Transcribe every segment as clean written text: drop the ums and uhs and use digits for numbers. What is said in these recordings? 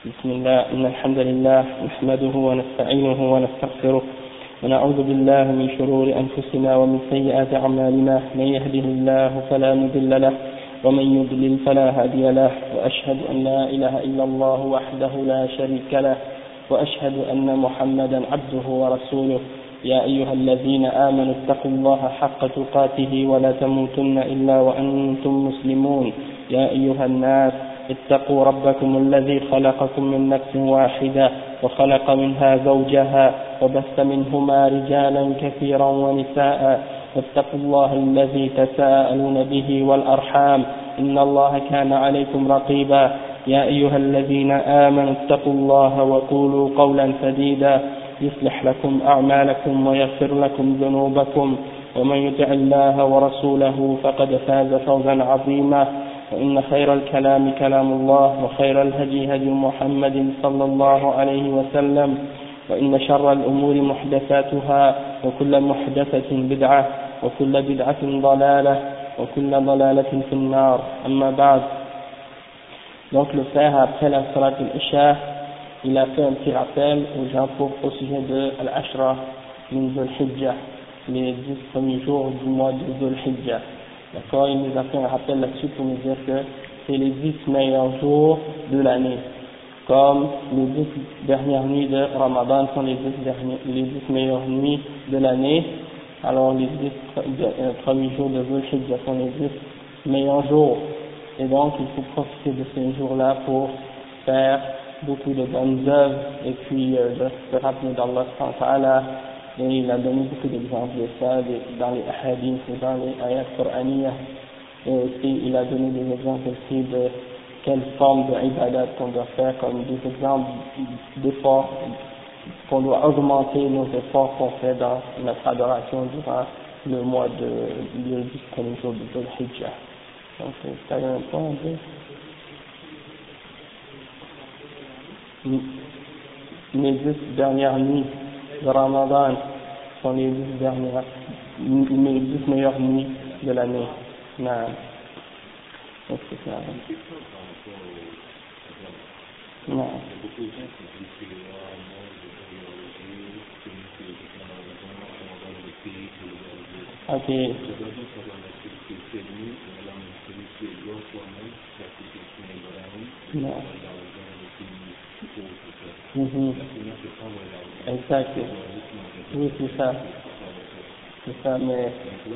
بسم الله إن الحمد لله نحمده ونستعينه ونستغفره ونعوذ بالله من شرور أنفسنا ومن سيئات أعمالنا من يهده الله فلا مضل له ومن يضلل فلا هادي له وأشهد أن لا إله إلا الله وحده لا شريك له وأشهد أن محمدا عبده ورسوله يا أيها الذين آمنوا اتقوا الله حق تقاته ولا تموتن إلا وأنتم مسلمون يا أيها الناس اتقوا ربكم الذي خلقكم من نفس واحدة وخلق منها زوجها وبث منهما رجالا كثيرا ونساء واتقوا الله الذي تساءلون به والأرحام إن الله كان عليكم رقيبا يا أيها الذين آمنوا اتقوا الله وقولوا قولا سديدا يصلح لكم أعمالكم ويغفر لكم ذنوبكم ومن يطع الله ورسوله فقد فاز فوزا عظيما وإن خير الكلام كلام الله وخير الهدي هدي محمد صلى الله عليه وسلم وإن شر الأمور محدثاتها وكل محدثة بدعة وكل بدعة ضلالة وكل ضلالة في النار أما بعد. Donc le frère, après la salat al-Isha, il a fait un petit rappel aux gens au sujet de Al-Ashra min Dhul-Hijjah, les 10 premiers jours du mois de Dhul-Hijjah. D'accord, il nous a fait un rappel là-dessus pour nous dire que c'est les 10 meilleurs jours de l'année. Comme les 10 dernières nuits de Ramadan sont les 10 meilleures nuits de l'année, alors les 10 premiers jours de Dhul-Hijjah sont les 10 meilleurs jours. Et donc, il faut profiter de ces jours-là pour faire beaucoup de bonnes œuvres et puis de se rappeler d'Allah subhanahu wa ta'ala. Et il a donné beaucoup d'exemples de ça dans les hadiths et dans les ayats qur'aniyah. Et aussi, il a donné des exemples aussi de quelle forme de ibadat qu'on doit faire, comme des exemples d'efforts, qu'on doit augmenter nos efforts qu'on fait dans notre adoration durant le mois le 10 premiers jours de Dhul-Hijjah. Donc, c'est un point un peu. Les 10 dernières nuits de Ramadan sont les 10 meilleures nuits de l'année. Non. Donc, c'est ça. Non. Ok. Non. Exact. Oui, c'est ça. C'est ça, mais.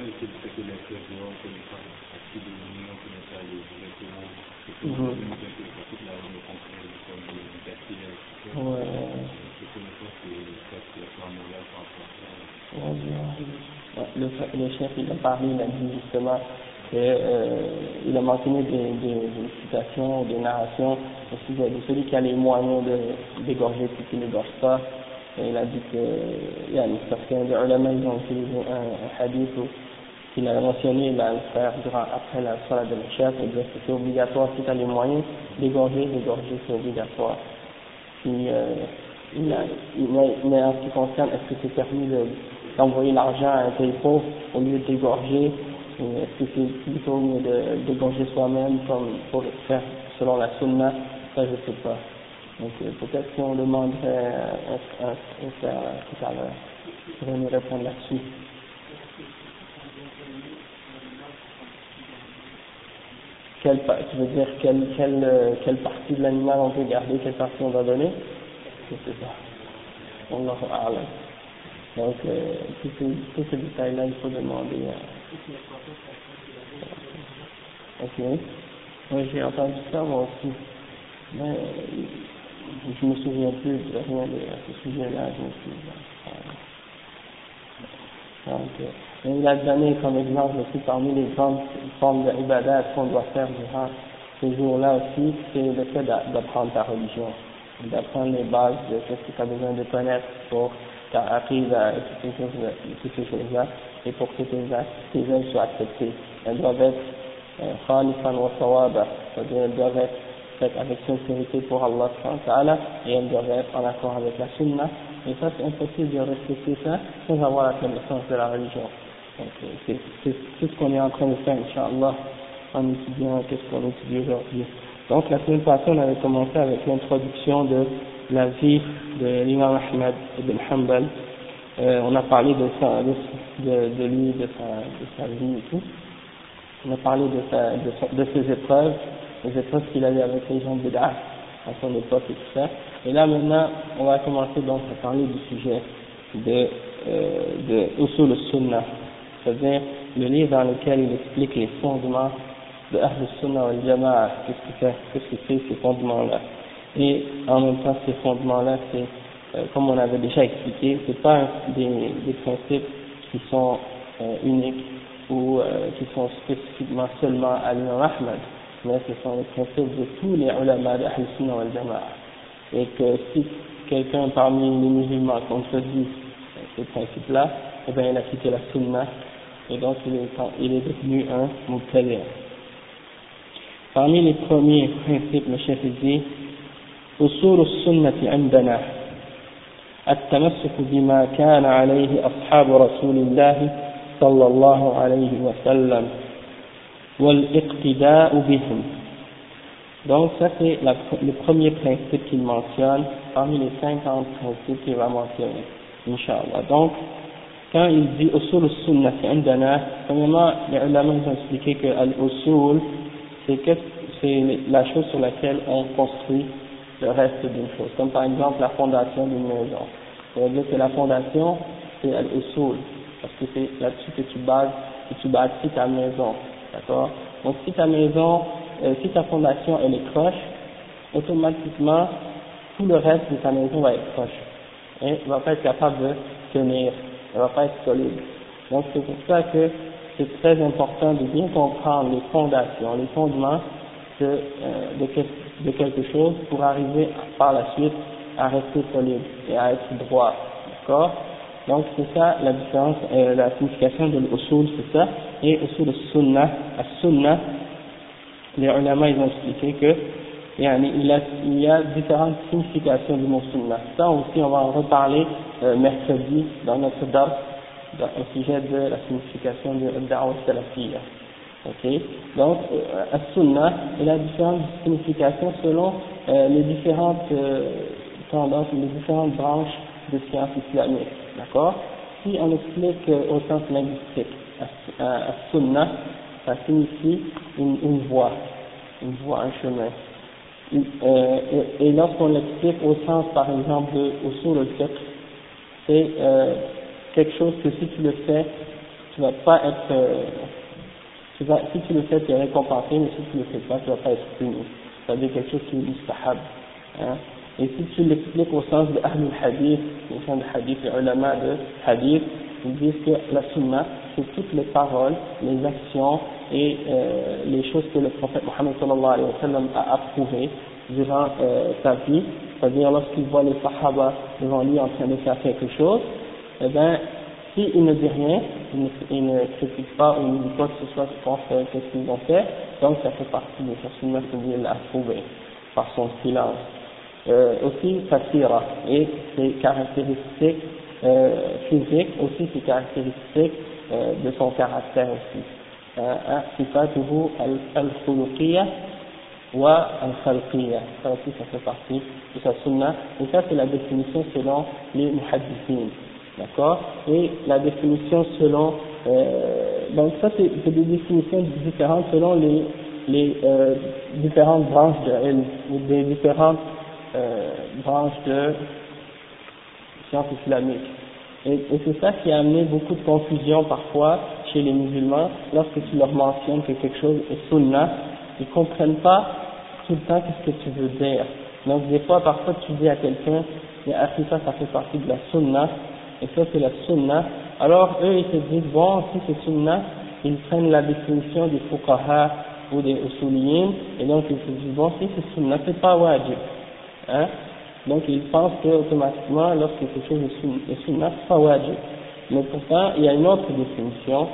Le chef, il a parlé, il a dit justement il a mentionné des citations, des narrations aussi de celui qui a les moyens d'égorger puis qui n'égorge pas. Et il a dit que parce qu'un des ulama ils ont utilisé un hadith où il a mentionné il a le faire après la salat de l'Isha pour dire que c'est obligatoire si tu as les moyens d'égorger c'est obligatoire. Puis mais en ce qui concerne est-ce que c'est permis d'envoyer l'argent à un pays pauvre au lieu d'égorger, est-ce que c'est plutôt mieux d'égorger soi-même comme pour faire selon la sunna, ça je sais pas. Donc peut-être qu'on demanderait un frère tout à l'heure pour nous répondre là-dessus. Tu veux dire quelle partie de l'animal on peut garder, quelle partie on va donner? Je sais pas. Allahu a'lam. Donc tous ces détails-là, il faut demander. Ok. Oui, j'ai entendu ça moi aussi. Mais je me souviens plus de rien de ce sujet-là. Il a donné comme exemple aussi parmi les grandes formes d'ibadat qu'on doit faire durant ces jours-là aussi, c'est le fait d'apprendre ta religion, d'apprendre les bases de ce que tu as besoin de connaître pour ta aqidah et toutes ces choses-là, et pour que tes œuvres soient acceptées. Elles doivent être khalifan wa sawaba, c'est-à-dire elles doivent être faites avec sincérité pour Allah subhanahu wa ta'ala, et elles doivent être en accord avec la sunna. Et ça, c'est impossible de respecter ça sans avoir la connaissance de la religion. Donc, c'est tout ce qu'on est en train de faire, Inch'Allah, en étudiant qu'est-ce qu'on étudie aujourd'hui. Donc la semaine passée, on avait commencé avec l'introduction de la vie de l'imam Ahmad ibn Hanbal. On a parlé de lui, de sa vie et tout. On a parlé de ses épreuves, les épreuves qu'il avait avec les gens de Bid'ah à son époque et tout ça. Et là maintenant, on va commencer donc à parler du sujet de Usul al-Sunnah, c'est-à-dire le livre dans lequel il explique les fondements de Ahl al-Sunnah wal Jama'a, qu'est-ce que c'est ces fondements-là. Et en même temps, ces fondements-là, c'est, comme on avait déjà expliqué, c'est pas des principes qui sont uniques ou qui sont spécifiquement seulement à l'imam Ahmad, mais ce sont les principes de tous les ulama d'Ahl al-Sunnah wal Jama'a. Et que si quelqu'un parmi les musulmans contredit ces principes-là, eh bien il a quitté la Sunna, et donc il est devenu un mubtadi'. Parmi les premiers principes, le chef dit أصول السنة عندنا التمسك بما كان عليه أصحاب رسول الله صلى الله عليه وسلم والاقتداء بهم. Donc ça c'est le premier principe qu'il mentionne parmi les 50 principes qu'il va mentionner, Inch'Allah. Donc quand il dit usul al-sunnah indana, premièrement les ulama ont expliqué que al-usul c'est la chose sur laquelle on construit le reste d'une chose, comme par exemple la fondation d'une maison. Ça veut dire que la fondation c'est al-usul, parce que c'est là-dessus que tu bâtis ta maison, d'accord? Donc si ta maison, si ta fondation elle est croche, automatiquement tout le reste de ta maison va être croche et ne va pas être capable de tenir, elle va pas être solide. Donc c'est pour ça que c'est très important de bien comprendre les fondations, les fondements de quelque chose pour arriver par la suite à rester solide et à être droit, d'accord? Donc c'est ça la différence, la signification de l'usul, c'est ça. Et usul al-sunnah, al-sunnah, les ulama ils ont expliqué que il y a différentes significations du mot sunnah. Ça aussi on va en reparler mercredi dans notre dars au sujet de la signification de al-da'wa salafiyya. Ok, donc al-sunnah il a différentes significations selon les différentes tendances, les différentes branches de sciences islamiques, d'accord? Si on explique au sens linguistique, al-sunnah, ça signifie une voie, un chemin. Et lorsqu'on l'explique au sens, par exemple, de usul al-fiqh, c'est quelque chose que si tu le fais, tu vas pas être si tu le fais, tu es récompensé, mais si tu le fais pas, tu vas pas être puni. C'est-à-dire quelque chose qui est mustahab. Hein. Et si tu l'expliques au sens de Ahlul Hadith, les gens de Hadith, les ulama de Hadith, ils disent que la Sunna, c'est toutes les paroles, les actions et les choses que le prophète Mohammed sallallahu alayhi wa sallam a approuvées durant sa vie, c'est-à-dire lorsqu'il voit les Sahaba devant lui en train de faire quelque chose, eh bien, s'il ne dit rien, il ne critique pas ou ne dit pas que ce soit contre ce qu'ils ont fait, donc ça fait partie de sa sunna qu'il a approuvé par son silence. Aussi fasira, et ses caractéristiques physiques, aussi ses caractéristiques de son caractère aussi. Sifatuhu al-khuluqiyya wa al-khalqiyya, ça aussi ça fait partie de sa sunna, et ça c'est la définition selon les muhaddithines. D'accord? Et la définition selon, donc ça c'est des définitions différentes selon les différentes branches de ilm, ou des différentes branches de sciences islamiques. Et c'est ça qui a amené beaucoup de confusion parfois chez les musulmans, lorsque tu leur mentionnes que quelque chose est sunnah, ils ne comprennent pas tout le temps qu'est-ce que tu veux dire. Donc des fois, parfois tu dis à quelqu'un, mais ça fait partie de la sunnah, et ça c'est la sunnah, alors eux ils te disent bon si c'est sunnah, ils prennent la définition des fuqaha ou des usuliyin, et donc ils se disent bon si c'est sunnah c'est pas wajib, hein? Donc ils pensent que automatiquement lorsque quelque chose est sunnah c'est pas wajib, mais pourtant il y a une autre définition,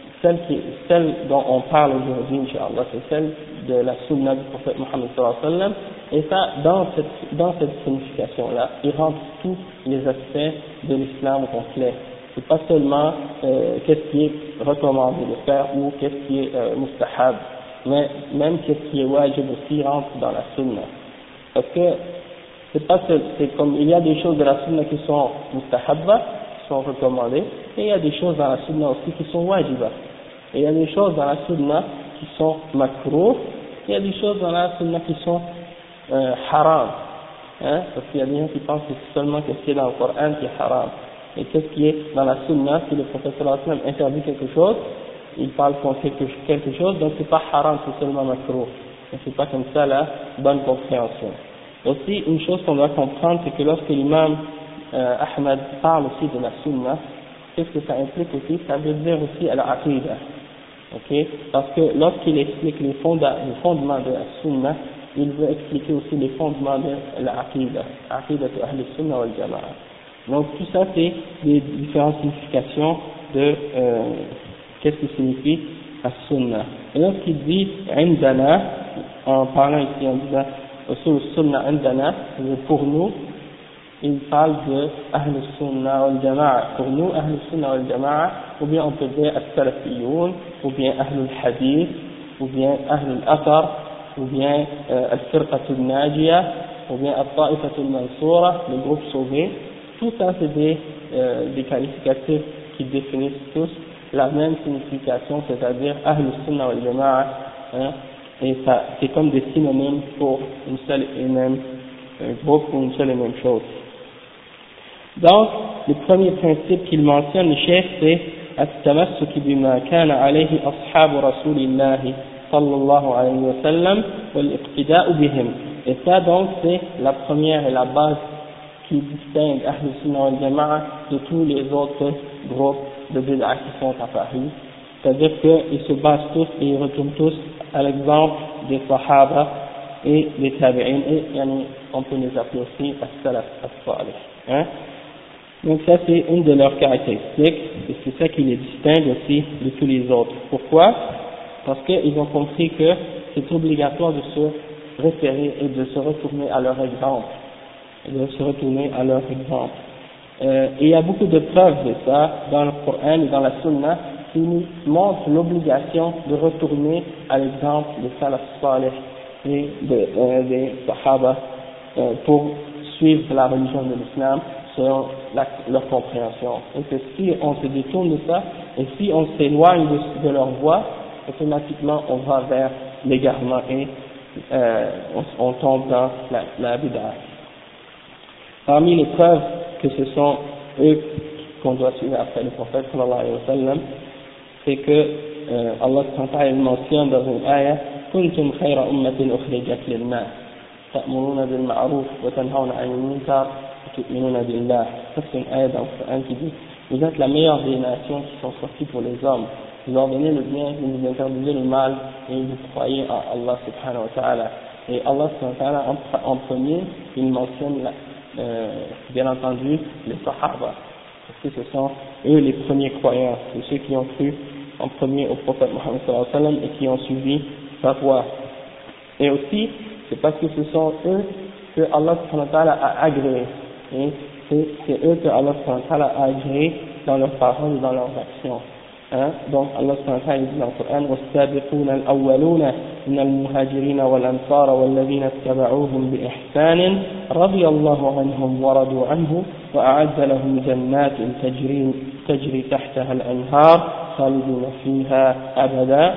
celle dont on parle aujourd'hui Inch'Allah, c'est celle de la sunna du prophète Mohammed sallallahu alayhi wa sallam, et ça, dans cette signification-là, il rentre tous les aspects de l'islam au complet. C'est pas seulement qu'est-ce qui est recommandé de faire ou qu'est-ce qui est mustahab, mais même qu'est-ce qui est wajib aussi rentre dans la sunna. Parce que c'est pas que, c'est comme, il y a des choses de la sunna qui sont mustahabba, qui sont recommandées, et il y a des choses dans la sunna aussi qui sont wajiba. Et il y a des choses dans la sunna qui sont makruh, il y a des choses dans la sunna qui sont haram. Hein, parce qu'il y a des gens qui pensent que c'est seulement ce qui est dans le Coran qui est haram. Et qu'est-ce qui est dans la sunna, si le prophète sallallahu alayhi wa sallam interdit quelque chose, il parle contre quelque chose, donc c'est pas haram, c'est seulement makruh. Et c'est pas comme ça la bonne compréhension. Aussi, une chose qu'on doit comprendre, c'est que lorsque l'imam Ahmad parle aussi de la sunna, qu'est-ce que ça implique aussi? Ça veut dire aussi al-aqidah. Okay? Parce que lorsqu'il explique les fondements de la sunna, il veut expliquer aussi les fondements de l'aqidah, aqidah de Ahl Sunna wal Jama'a. Donc tout ça c'est des différentes significations de qu'est-ce que signifie as-sunna. Et lorsqu'il dit indana, en parlant ici en disant usul sunna indana, pour nous, il parle de Ahl Sunna wal Jama'a. Pour nous, Ahl Sunna wal Jama'a, ou bien on peut dire as-salafiyoun, ou bien Ahl al-Hadith, ou bien Ahl al-Athar, ou bien al-Firqatul Najiyah, ou bien al-Ta'ifatul Mansoura, le groupe sauvé. Tout ça c'est des qualificatifs qui définissent tous la même signification, c'est-à-dire Ahl Sunna wal Jama'a, hein, et ça c'est comme des synonymes pour une seule et même groupe ou une seule et même chose. Donc, le premier principe qu'il mentionne, le chef, c'est التمسك بما كان عليه أصحاب رسول الله صلى الله عليه وسلم والاقتداء بهم. Et ça donc c'est la première et la base qui distingue Ahl Sunnah wal Jama'a de tous les autres groupes de bid'ah qui sont apparus. C'est-à-dire qu'ils se basent tous et ils retournent tous à l'exemple des Sahaba et des Tabi'in, et on peut les appeler aussi as-Salaf as-Salih. Hein? Donc ça c'est une de leurs caractéristiques, et c'est ça qui les distingue aussi de tous les autres. Pourquoi? Parce qu'ils ont compris que c'est obligatoire de se référer et de se retourner à leur exemple. Et il y a beaucoup de preuves de ça dans le Coran et dans la Sunna qui nous montrent l'obligation de retourner à l'exemple des Salaf Salih et des Sahaba pour suivre la religion de l'islam selon leur compréhension. Et que si on se détourne de ça, et si on s'éloigne de leur voie, automatiquement on va vers l'égarement et on tombe dans la bid'ah. Parmi les preuves que ce sont eux qu'on doit suivre après le prophète sallallahu alayhi wa sallam, c'est que Allah subhanahu wa ta'ala mentionne dans une ayah كنتم خير أمة أخرجت للناس تأمرون بالمعروف وتنهون عن المنكر وتؤمنون بالله. C'est une ayah dans le Coran qui dit vous êtes la meilleure des nations qui sont sorties pour les hommes, vous ordonnez le bien, vous interdisez le mal et vous croyez en Allah subhanahu wa ta'ala. Et Allah subhanahu wa ta'ala en premier il mentionne bien entendu les Sahaba, parce que ce sont eux les premiers croyants, c'est ceux qui ont cru en premier au prophète Mohammed sallallahu alayhi wa sallam et qui ont suivi sa voie. Et aussi c'est parce que ce sont eux que Allah subhanahu wa ta'ala a agréé, et c'est eux que Allah subhanahu wa ta'ala a agréé dans leurs paroles et dans leurs actions. Hein? Donc Allah subhanahu wa ta'ala dit dans le Coran والسابقون الأولون من المهاجرين والأنصار والذين اتبعوهم بإحسان رضي الله عنهم ورضوا عنه وأعد لهم جنات تجري تحتها الأنهار خالدين فيها أبدا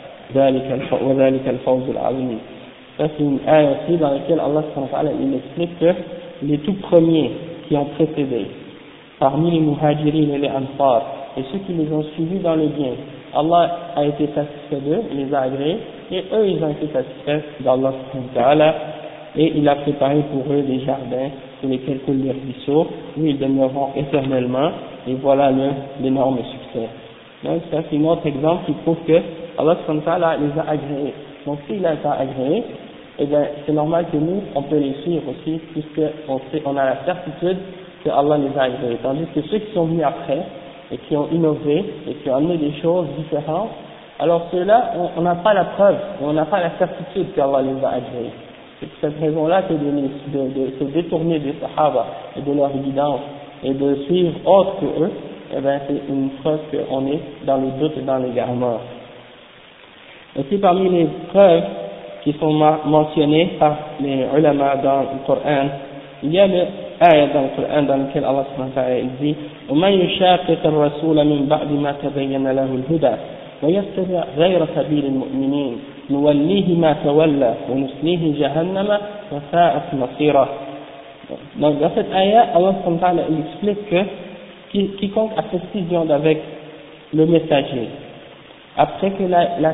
وذلك الفوز العظيم. Ça c'est une ayah aussi dans laquelle Allah subhanahu wa ta'ala il explique que les tout premiers qui ont précédé parmi les muhajirin et les ansar et ceux qui les ont suivis dans le bien, Allah a été satisfait d'eux, il les a agréés, et eux ils ont été satisfaits d'Allah subhanahu wa ta'ala, et il a préparé pour eux des jardins sur lesquels coulent leurs ruisseaux, où ils demeureront éternellement, et voilà l'énorme succès. Donc ça c'est un autre exemple qui prouve que Allah subhanahu wa ta'ala les a agréés. Donc s'il a été agréé, eh bien c'est normal que nous on peut les suivre aussi, puisqu'on a la certitude que Allah les a agréés. Tandis que ceux qui sont venus après, et qui ont innové, et qui ont amené des choses différentes, alors ceux-là, on n'a pas la preuve, on n'a pas la certitude qu'Allah les a agréés. C'est pour cette raison-là que de se détourner des Sahaba et de leur guidance, et de suivre autre que eux, eh bien c'est une preuve qu'on est dans le doute et dans l'égarement. Aussi parmi les preuves qui sont mentionnées par les ulama dans le Coran, il y a le ayat dans le Coran dans lequel Allah subhanahu wa ta'ala dit وَمَنْ يُشَاقِقِ الرَّسُولَ مِنْ بَعْدِ مَا تَبَيَّنَ لَهُ الْهُدَى وَيَتَّبِعْ غَيْرَ سَبِيلِ الْمُؤْمِنِينَ نُوَلِّهِ مَا تَوَلَّى وَنُصْلِيهِ جَهَنَّمَ وَسَاءَتْ مَصِيرًا. Donc dans cette ayat, Allah subhanahu wa ta'ala explique que quiconque a fait scission avec le messager, après que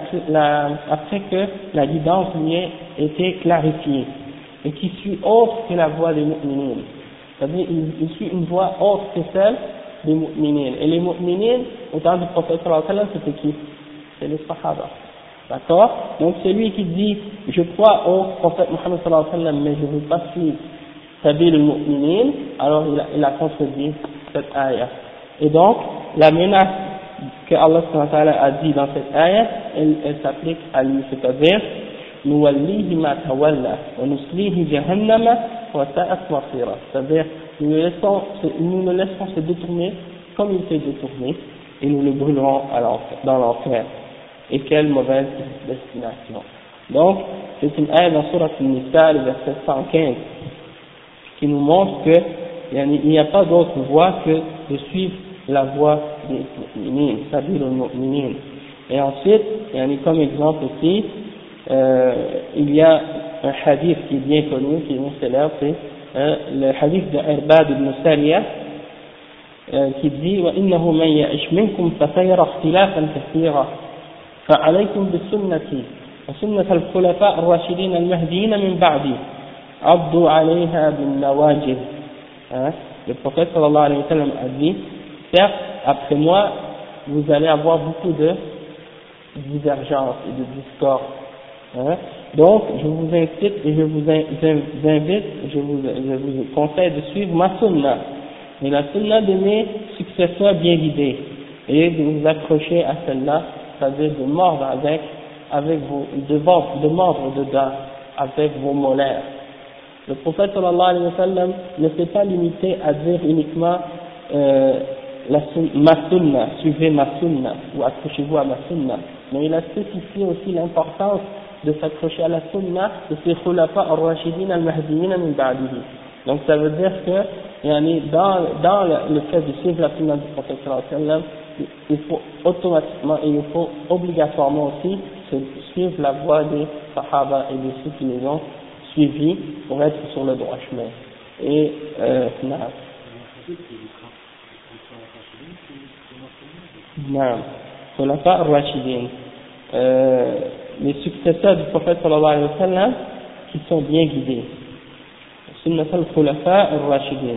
la guidance lui ait été clarifiée, et qui suit autre que la voie des mu'minines, c'est-à-dire il suit une voie autre que celle des mu'minines, et les mu'minines au temps du prophète sallallahu alayhi wa sallam c'était qui? C'est les sahaba, d'accord? Donc celui qui dit je crois au prophète Muhammad sallallahu alayhi wa sallam mais je ne veux pas suivre sabil al-mu'minin, alors il a contredit cette ayah. Et donc la menace que Allah subhanahu wa ta'ala a dit dans cette ayah, elle s'applique à lui, c'est-à-dire نُوَلِّيهِ مَا تَوَلَّى وَنُصْلِيهِ جَهَنَّمَ وَسَاءَتْ مَصِيرًا. C'est-à-dire nous le laisserons se détourner comme il s'est détourné et nous le brûlerons dans l'enfer. Et quelle mauvaise destination. Donc c'est une ayah dans Sourate An-Nisa, le verset 115, qui nous montre que il n'y a pas d'autre voie que de suivre la voie des mu'minines, c'est-à-dire les mu'minines. Et ensuite, comme exemple aussi, il y a un hadith qui est bien connu, qui est bien célèbre, c'est le hadith de Irbad ibn Sariyah, qui dit وَإِنَّهُ مَنْ يَعِشْ مِنْكُمْ فَسَيَرَى اخْتِلَافًا كَثِيرًا فَعَلَيْكُمْ بِسُنَّتِي وَسُنَّةَ الْخُلَفَاءِ الرَّاشِدِينَ الْمَهْدِيِّينَ مِنْ بَعْدِي عَضُّوا عَلَيْهَا بِالنَّوَاجِذِ. Le prophète sallallahu alayhi wa sallam a dit, certes, après moi, vous allez avoir beaucoup de divergences et de discordes. Donc, je vous incite et je vous invite, je vous conseille de suivre ma sunna, et la sunna de mes successeurs bien guidés, et de vous accrocher à celle-là, c'est-à-dire de mordre de mordre dedans avec vos molaires. Le prophète sallallahu alayhi wa sallam ne s'est pas limité à dire uniquement ma sunna, suivez ma sunna, ou accrochez-vous à ma sunna, mais il a spécifié aussi l'importance de s'accrocher à la sunna de ces khulafa ar-rashidin al-mahdiyyin min ba'dihi. Donc ça veut dire que dans le fait de suivre la sunna du prophète sallallahu alayhi wa sallam, il faut automatiquement et il faut obligatoirement aussi suivre la voie des sahaba et de ceux qui les ont suivis pour être sur le droit chemin. Et khulafa ar-rashidin, les successeurs du prophète sallallahu alayhi wa sallam qui sont bien guidés. Sunnat al-khulafa ar-rashidin.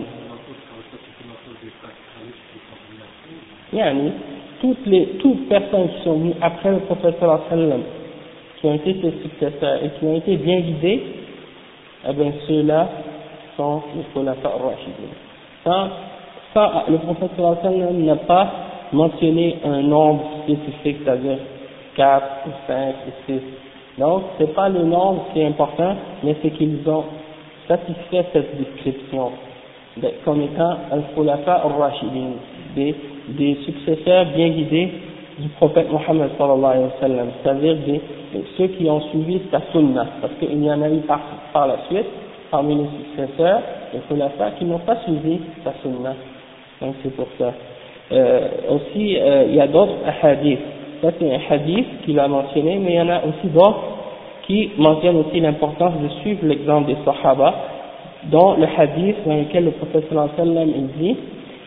Toutes personnes qui sont venues après le prophète sallallahu alayhi wa sallam, qui ont été ses successeurs et qui ont été bien guidés, eh bien ceux-là sont les khulafa ar-rashidin. Le prophète sallallahu alayhi wa sallam n'a pas mentionné un nombre spécifique, c'est-à-dire 4 ou 5 ou 6. Donc, c'est pas le nombre qui est important, mais c'est qu'ils ont satisfait cette description comme étant al-khulafa ar-rashidin, des successeurs bien guidés du prophète Mohammed sallallahu alayhi wa sallam, c'est-à-dire ceux qui ont suivi sa sunna, parce qu'il y en a eu par la suite, parmi les successeurs, les khulafa qui n'ont pas suivi sa sunna. Donc c'est pour ça. Aussi, il y a d'autres hadiths. Ça c'est un hadith qu'il a mentionné, mais il y en a aussi d'autres qui mentionnent aussi l'importance de suivre l'exemple des sahaba, dont le hadith dans lequel le prophète sallallahu alayhi wa sallam il dit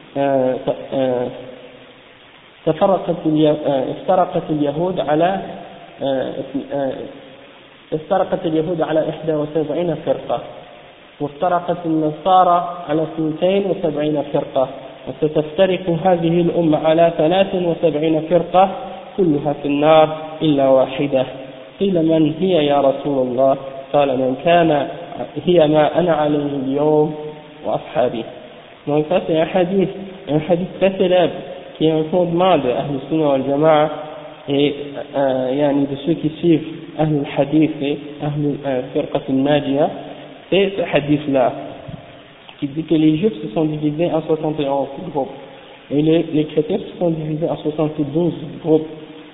افترقت اليهود على 71 فرقة وافترقت النصارى على 72 فرقة وستفترق هذه الأمة على 73 فرقة كلها في النار إلا واحدة قيل من هي يا رسول الله قال من كان هي ما أنا عليه اليوم وأصحابي. Donc ça c'est un hadith très célèbre qui est un fondement de Ahl Sunnah wal Jama'a et de ceux qui suivent Ahl Hadith et Ahl Firqat al-Najiyah. C'est ce hadith là qui dit que les juifs se sont divisés en 71 groupes et les chrétiens se sont divisés en 72 groupes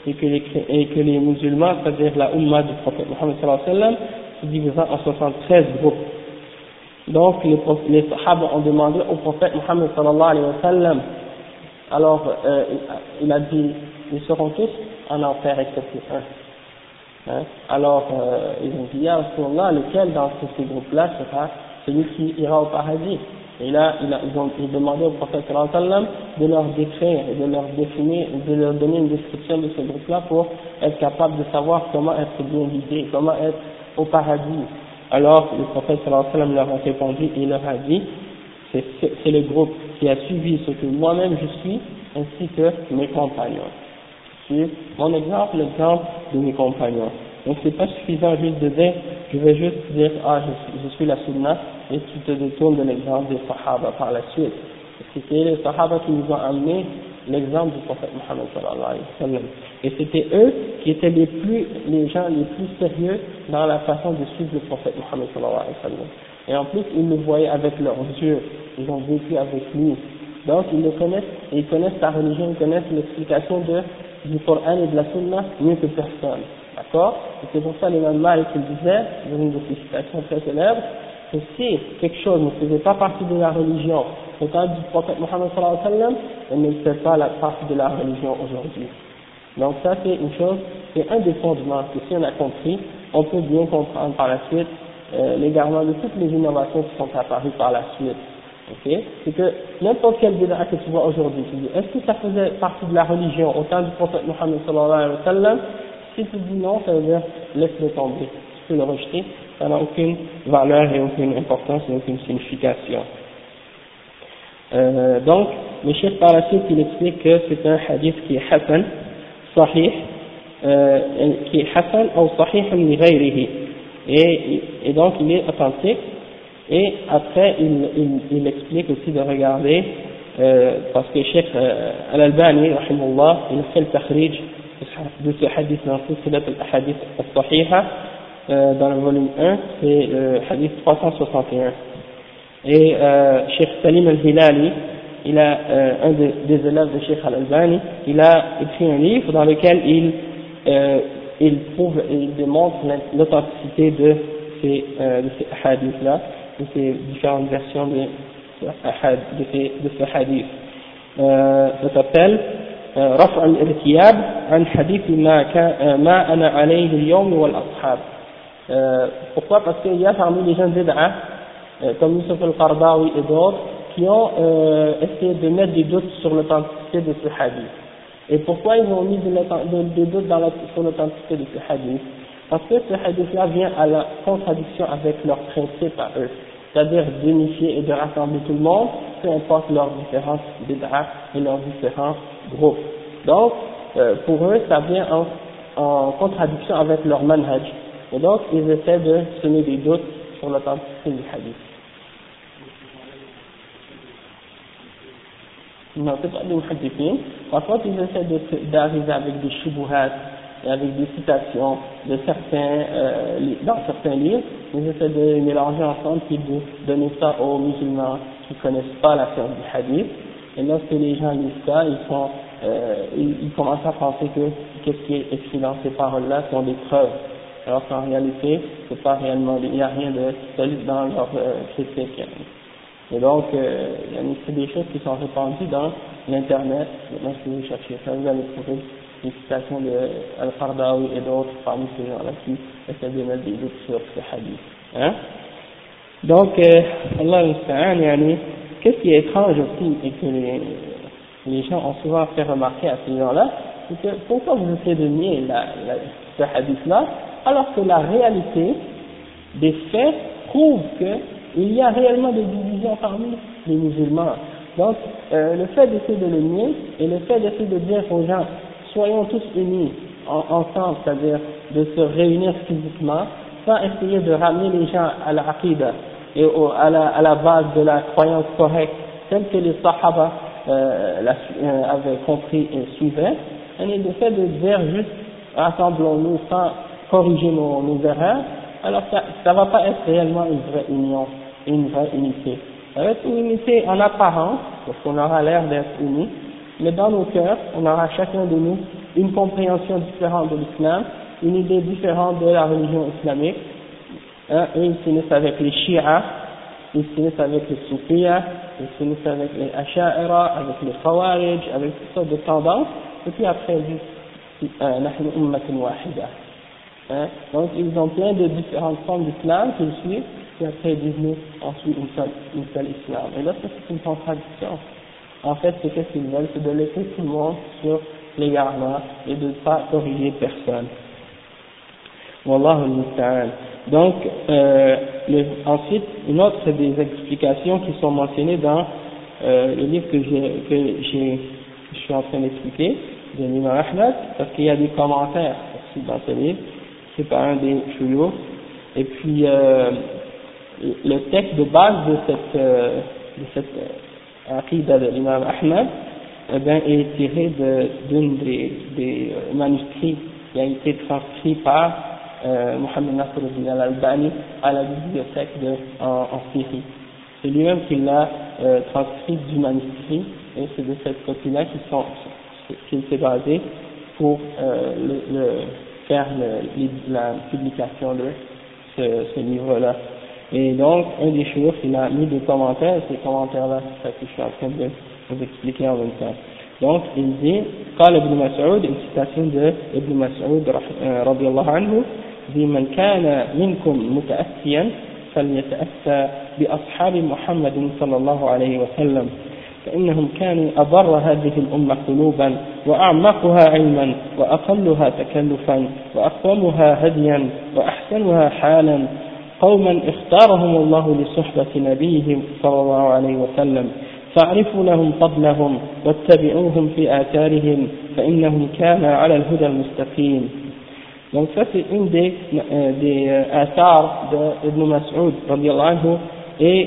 et que les musulmans, c'est-à-dire la Ummah du prophète Mohammed sallallahu alayhi wa sallam, se divisant en 73 groupes. Donc les Sahaba ont demandé au prophète Mohammed sallallahu alayhi wa sallam, alors il a dit, ils seront tous en enfer excepté un. Hein? Alors ils ont dit, ya Rasulallah, lequel dans tous ces groupes-là sera celui qui ira au paradis? Et là, ils ont demandé au prophète sallallahu alayhi wa sallam de leur décrire et de leur définir, de leur donner une description de ce groupe-là pour être capable de savoir comment être bien guidé, comment être au paradis. Alors le prophète sallallahu alayhi wa sallam leur a répondu et leur a dit, c'est le groupe qui a suivi ce que moi-même je suis, ainsi que mes compagnons. C'est mon exemple, l'exemple de mes compagnons. Donc c'est pas suffisant juste de dire, je vais juste dire, je suis la sunna, et tu te détournes de l'exemple des Sahaba par la suite. Parce que c'est les Sahaba qui nous ont amené l'exemple du prophète Mohammed sallallahu alayhi wa sallam. Et c'était eux qui étaient les gens les plus sérieux dans la façon de suivre le prophète Mohammed sallallahu alayhi wa sallam. Et en plus, ils le voyaient avec leurs yeux, ils ont vécu avec lui. Donc ils le connaissent, et ils connaissent la religion, ils connaissent l'explication du Coran et de la Sunna mieux que personne. D'accord? Et c'est pour ça l'imam Malik il disait, dans une de ses citations très célèbres, que si quelque chose ne faisait pas partie de la religion au temps du prophète Mohammed sallallahu alayhi wa sallam, elle ne fait pas partie de la religion aujourd'hui. Donc ça c'est une chose, c'est un des fondements que si on a compris, on peut bien comprendre par la suite l'égarement de toutes les innovations qui sont apparues par la suite. Okay? C'est que n'importe quelle bid'a que tu vois aujourd'hui, tu dis est-ce que ça faisait partie de la religion au temps du prophète Mohammed sallallahu alayhi wa sallam? Si tu dis non, ça veut dire laisse-le tomber, tu peux le rejeter, ça n'a aucune valeur et aucune importance et aucune signification. Donc, le cheikh par la suite il explique que c'est un hadith qui est hasan, sahih, qui est hasan ou sahih li ghayrihi, et donc il est authentique. Et après il explique aussi de regarder parce que Cheikh Al-Albani rahimahullah il fait le takhrij de ce hadith dans Silsilat al-Ahadith al-Sahiha dans le volume 1, c'est le hadith 361. Et Cheikh Salim al-Hilali, il a un des élèves de Cheikh Al-Albani, il a écrit un livre dans lequel il prouve et il démontre l'authenticité de ces hadiths là, de ces différentes versions de ce hadith. Ça s'appelle رفع الارتياب عن حديث ما أنا عليه اليوم والأصحاب. Pourquoi? Parce qu'il y a parmi les gens bid'a comme Youssef al-Qaradawi et d'autres qui ont essayé de mettre des doutes sur l'authenticité de ce hadith. Et pourquoi ils ont mis des doutes sur l'authenticité de ce hadith? Parce que ce hadith-là vient à la contradiction avec leurs principes à eux, c'est-à-dire d'unifier et de rassembler tout le monde, peu importe leurs différences bid'a et leurs différents groupes. Donc, pour eux, ça vient en contradiction avec leur manhaj. Et donc, ils essaient de semer des doutes sur l'authenticité du hadith. Non, c'est pas des muhaddithin. Par contre, ils essaient d'arriver avec des shubuhat et avec des citations de dans certains livres. Ils essaient de mélanger ensemble et de donner ça aux musulmans qui connaissent pas la science du hadith. Et lorsque les gens lisent ça, ils commencent à penser que qu'est-ce qui est écrit dans ces paroles-là sont des preuves. Alors qu'en réalité, c'est pas réellement, il n'y a rien de solide dans leur critique. Et donc, c'est des choses qui sont répandues dans l'internet. Maintenant, si vous cherchez ça, vous allez trouver des citations de Al-Qaradawi et d'autres parmi ces gens-là qui essaient de mettre des doutes sur ce hadith. Hein? Donc, Allah al-Musta'an, qu'est-ce qui est étrange aussi et que les gens ont souvent fait remarquer à ces gens-là, c'est que pourquoi vous essayez de nier ce hadith-là, alors que la réalité des faits prouve qu'il y a réellement des divisions parmi les musulmans. Donc, le fait d'essayer de le nier et le fait d'essayer de dire aux gens, soyons tous unis ensemble, c'est-à-dire de se réunir physiquement, sans essayer de ramener les gens à la aqidah et à la base de la croyance correcte, telle que les sahaba avaient compris et suivaient, et le fait de dire juste rassemblons-nous sans corriger nos erreurs, alors ça va pas être réellement une vraie union, une vraie unité. Ça va être une unité en apparence, parce qu'on aura l'air d'être unis, mais dans nos cœurs, on aura chacun de nous une compréhension différente de l'islam, une idée différente de la religion islamique. Eux, ils finissent avec les Shia, ils finissent avec les Soufiyas, ils finissent avec les Asha'ira, avec les Khawarij, avec toutes sortes de tendances, et puis après ils disent Nahnu ummatun wahida. Donc ils ont plein de différentes formes d'islam qu'ils suivent, et après ils disent nous, on suit une seule islam. Et là, ça c'est une contradiction. En fait, c'est qu'est-ce qu'ils veulent, c'est de laisser tout le monde sur l'égarement et de ne pas corriger personne. Wallahu al-musta'an. Donc, ensuite, une autre des explications qui sont mentionnées dans le livre que je suis en train d'expliquer, de l'imam Ahmad, parce qu'il y a des commentaires aussi dans ce livre, c'est par un des chouyours, et puis le texte de base de cette aqida de l'imam Ahmad, eh bien, est tiré d'une des manuscrits qui a été transcrit par Mohamed Nasruddin al-Albani à la bibliothèque en Syrie. C'est lui-même qui l'a transcrit du manuscrit, et c'est de cette copie-là qu'il s'est basé pour faire la publication de ce livre-là. Et donc, un des chouïrs, il a mis des commentaires, et ces commentaires-là, c'est ça que je suis en train de vous expliquer en même temps. Donc, il dit, قال ابن مسعود, une citation de Ibn Mas'ud, رضي الله عنه, dit, من كان منكم متأسيا فليتأسى بأصحاب محمد صلى الله عليه وسلم فإنهم كانوا أبر هذه الأمة قلوبا وأعمقها علما وأقلها تكلفا وأقومها هديا وأحسنها حالا قوما اختارهم الله لصحبة نبيهم صلى الله عليه وسلم فاعرفوا لهم فضلهم واتبعوهم في آثارهم فإنهم كانوا على الهدى المستقيم. Donc ça c'est une des athars de Ibn Mas'ud radiyallahu anhu, et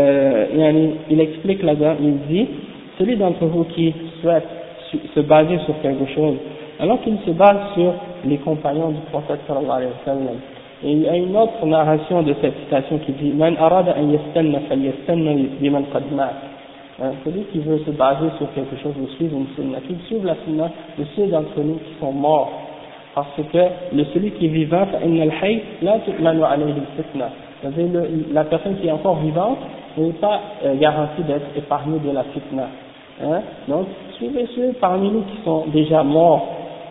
il explique là-dedans, il dit, celui d'entre vous qui souhaite se baser sur quelque chose, alors qu'il se base sur les compagnons du prophète sallallahu alayhi wa sallam. Et il y a une autre narration de cette citation qui dit Man arada an yastanna falyastanna biman qad mat. Celui qui veut se baser sur quelque chose ou suivre une sunna, qu'il suive la sunna de ceux d'entre nous qui sont morts. Parce que celui qui est vivant, فإن الحي لا تؤمن عليه الفتنة. C'est-à-dire la personne qui est encore vivante n'est pas garantie d'être épargnée de la fitna. Donc, suivez ceux parmi nous qui sont déjà morts.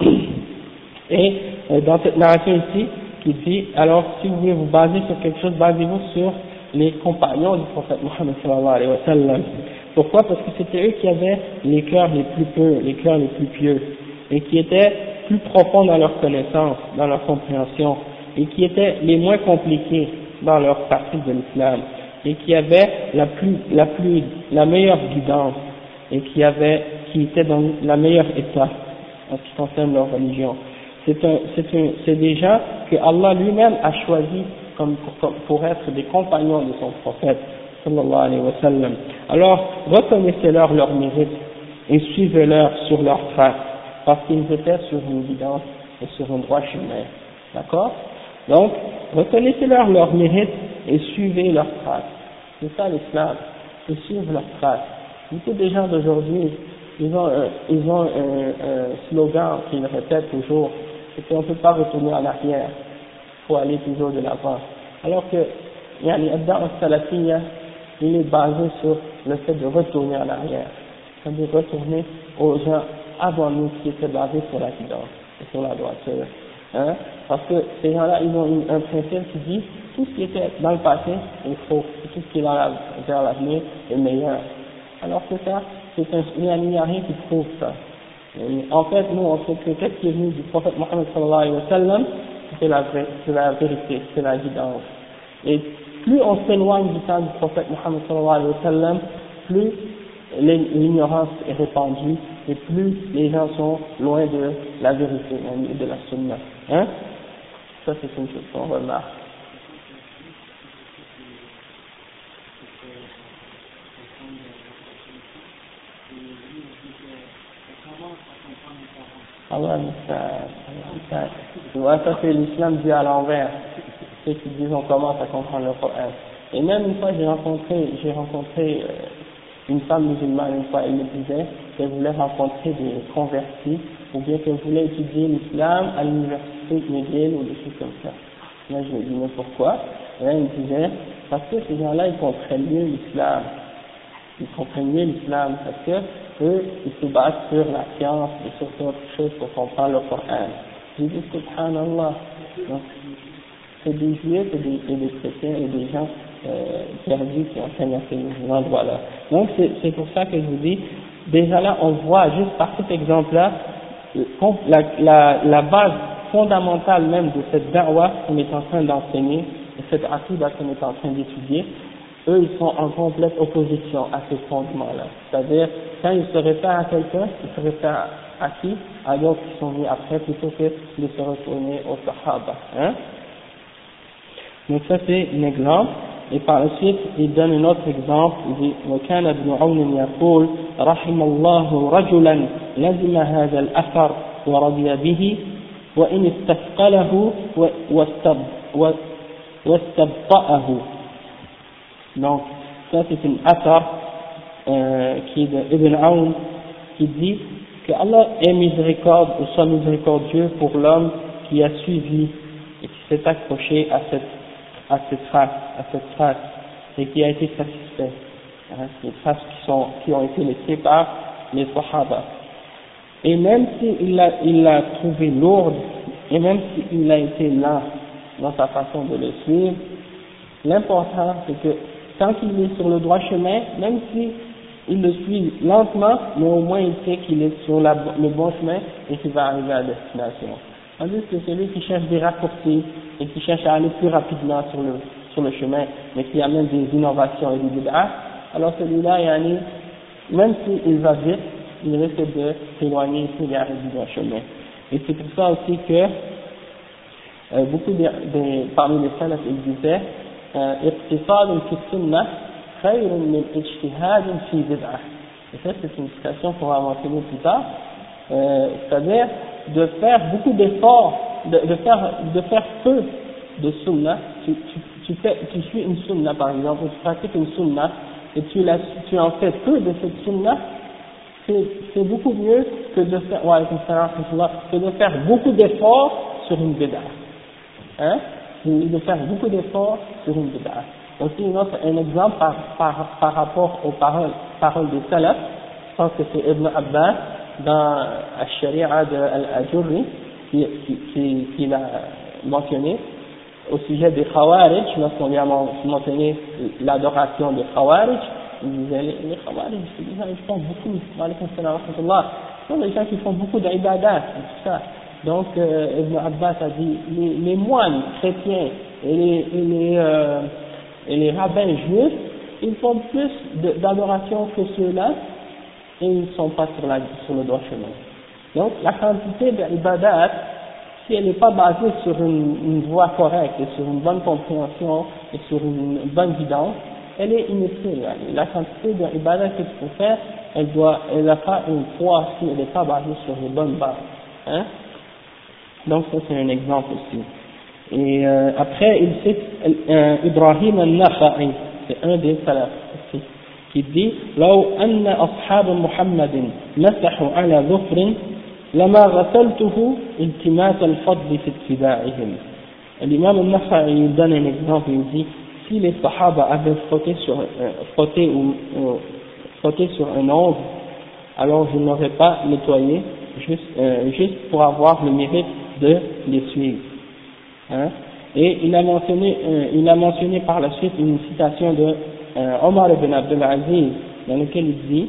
Et dans cette narration ici, qui dit, alors si vous voulez vous baser sur quelque chose, basez-vous sur les compagnons du prophète Mohammed sallallahu alayhi wa sallam. Pourquoi? Parce que c'était eux qui avaient les cœurs les plus purs, les cœurs les plus pieux, et qui étaient plus profonds dans leur connaissance, dans leur compréhension, et qui étaient les moins compliqués dans leur partie de l'islam, et qui avaient la meilleure guidance, et qui étaient dans la meilleure état en ce qui concerne leur religion. C'est des gens que Allah lui-même a choisi pour être des compagnons de son prophète sallallahu alayhi wa sallam. Alors reconnaissez-leur leur mérite et suivez-leur sur leur trace, parce qu'ils étaient sur une guidance et sur un droit chemin. D'accord? Donc reconnaissez-leur leur mérite et suivez leur trace. C'est ça l'islam, c'est suivre leur trace. Beaucoup des gens d'aujourd'hui, ils ont un slogan qu'ils répètent toujours, c'est qu'on ne peut pas retourner en arrière, il faut aller toujours de l'avant. Alors que ad-da'wa salafiyya, il est basé sur le fait de retourner en arrière, c'est-à-dire retourner aux gens avant nous qui étaient basés sur la guidance et sur la droiture. Parce que ces gens-là, ils ont un principe qui dit tout ce qui était dans le passé est faux, et tout ce qui est vers l'avenir est meilleur. Alors que ça, il n'y a rien qui prouve ça. Et en fait, nous, on sait que qu'est-ce qui est venu du prophète Mohammed sallallahu alayhi wa sallam, c'est la vérité, c'est la guidance. Et plus on s'éloigne du temps du prophète Mohammed sallallahu alayhi wa sallam, plus l'ignorance est répandue, et plus les gens sont loin de la vérité, et de la sunna. Ça, c'est une chose qu'on remarque. Ah ouais, mais ça c'est l'islam dit à l'envers. Ceux qui disent on commence à comprendre le Coran. Et même une fois j'ai rencontré une femme musulmane, une fois, elle me disait qu'elle voulait rencontrer des convertis, ou bien qu'elle voulait étudier l'islam à l'université McGill ou des choses comme ça. Là, je lui ai dit, mais pourquoi? Et là, il me disait, parce que ces gens-là, ils comprennent mieux l'islam. Ils comprennent mieux l'islam, parce que eux, ils se basent sur la science et sur d'autres choses pour comprendre le Coran. J'ai dit, subhanallah. Donc, c'est des juifs et des chrétiens et des gens perdus qui enseignent à ces endroits-là. Donc c'est pour ça que je vous dis, déjà là on voit juste par cet exemple-là la base fondamentale même de cette da'wah qu'on est en train d'enseigner, et cette aqidah qu'on est en train d'étudier, eux ils sont en complète opposition à ces fondements-là. C'est-à-dire, quand ils se réfèrent à quelqu'un, ils se réfèrent à qui? À d'autres qui sont venus après plutôt que de se retourner aux Sahaba. Hein? Donc ça c'est un exemple, et par la suite il donne un autre exemple, il dit وكان ابن عون يقول رحم الله رجلا لزم هذا الأثر ورضي به وإن استثقله واستبطأه. Donc ça c'est un athar qui est de Ibn Aoun qui dit que Allah est miséricorde ou soit miséricordieux pour l'homme qui a suivi et qui s'est accroché à cette trace, et qui a été satisfait, hein, les traces qui ont été laissées par les Sahaba. Et même s'il l'a trouvé lourde, et même s'il a été lent dans sa façon de le suivre, l'important c'est que tant qu'il est sur le droit chemin, même s'il le suit lentement, mais au moins il sait qu'il est sur le bon chemin et qu'il va arriver à destination. Tandis que celui qui cherche des raccourcis et qui cherche à aller plus rapidement sur le chemin, mais qui amène des innovations et des bid'ah, alors celui-là, même s'il va vite, il risque de s'éloigner s'il arrive du bon chemin. Et c'est pour ça aussi que beaucoup parmi les salafs, ils disaient اقتصاد في السنة خير من اجتهاد في بدعة. Et ça, c'est une citation qu'on va mentionner plus tard. C'est-à-dire de faire beaucoup d'efforts, de faire peu de sunna. Tu suis une sunna par exemple, ou tu pratiques une sunna et tu en fais peu de cette sunna, c'est beaucoup mieux que de faire beaucoup d'efforts sur une bid'a. Hein? De faire beaucoup d'efforts sur une bid'a. Aussi un exemple par rapport aux paroles des salaf, je pense que c'est Ibn Abbas dans la Sharia de Al-Ajurri qui l'a mentionné au sujet des Khawarij, lorsqu'on lui a mentionné l'adoration des Khawarij. Il disait les Khawarij, c'est des gens qui font beaucoup, ce sont des gens qui font beaucoup d'ibadat et tout ça. Donc Ibn Abbas a dit les moines chrétiens et les rabbins juifs, ils font plus d'adoration que ceux-là et ils ne sont pas sur le droit chemin. Donc la quantité d'ibadat, si elle n'est pas basée sur une voie correcte et sur une bonne compréhension et sur une bonne guidance, elle est inutile. La quantité d'ibadat que tu peux faire, elle n'a pas une foi si elle n'est pas basée sur les bonnes bases. Hein? Donc ça c'est un exemple aussi. Et après il cite Ibrahim al-Nakha'i, c'est un des salafs aussi, qui dit لو أن أصحاب محمد مسحوا على ظفر لما غسلته التماس الفضل في اتباعهم. L'imam al-Nakha'i donne un exemple, il dit si les Sahaba avaient frotté sur un ongle, alors je n'aurais pas nettoyé juste pour avoir le mérite de les suivre. Hein? Et il a mentionné par la suite une citation de Omar ibn Abdul Aziz dans laquelle il dit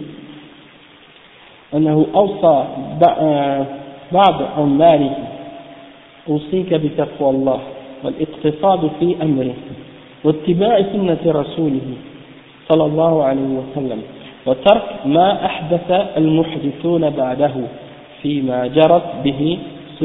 أنه أوصى بعض عماله أوصيك بتقوى الله والاقتصاد في أمره واتباع سنة رسوله صلى الله عليه وسلم وترك ما أحدث المحدثون بعده فيما جرت به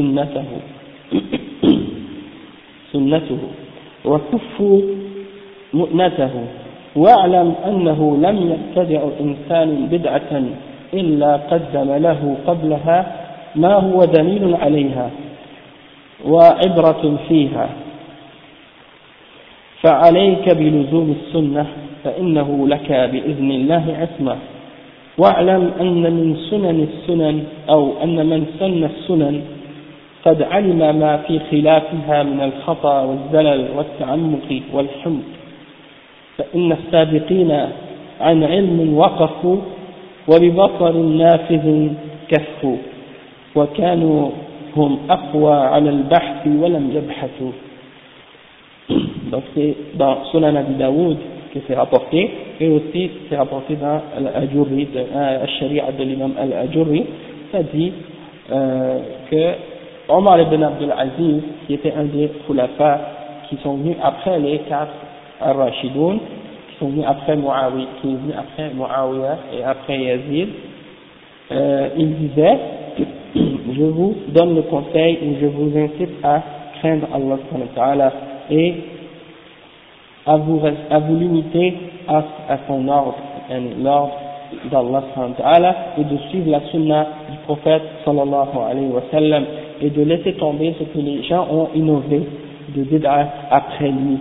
سنته وكفوا مؤنته واعلم أنه لم يبتدع إنسان بدعة إلا قدم له قبلها ما هو دليل عليها وعبرة فيها فعليك بلزوم السنة فإنه لك بإذن الله عصمة واعلم أن من سنن السنن أو أن من سن السنن قد علم ما في خلافها من الخطأ والزلل والتعمق والحمق فإن السابقين عن علم وقفوا وببصر نافذ كفوا وكانوا هم أقوى على البحث ولم يبحثوا. Donc c'est dans Sunan Abi Daoud que c'est rapporté, et aussi c'est rapporté dans Al-Ajurri, Al-Sharia de l'imam Al-Ajurri. Ça dit que Omar ibn Abdul Aziz, qui était un des khulafa qui sont venus après les 4 Ar-Rashidoun, qui sont venus après Muawiya, qui est venu après Muawiya et après Yazid, il disait je vous donne le conseil ou je vous incite à craindre Allah subhanahu wa ta'ala et à vous limiter à son ordre, l'ordre d'Allah subhanahu wa ta'ala, et de suivre la sunna du prophète sallallahu alayhi wa sallam et de laisser tomber ce que les gens ont innové de bid'a après lui.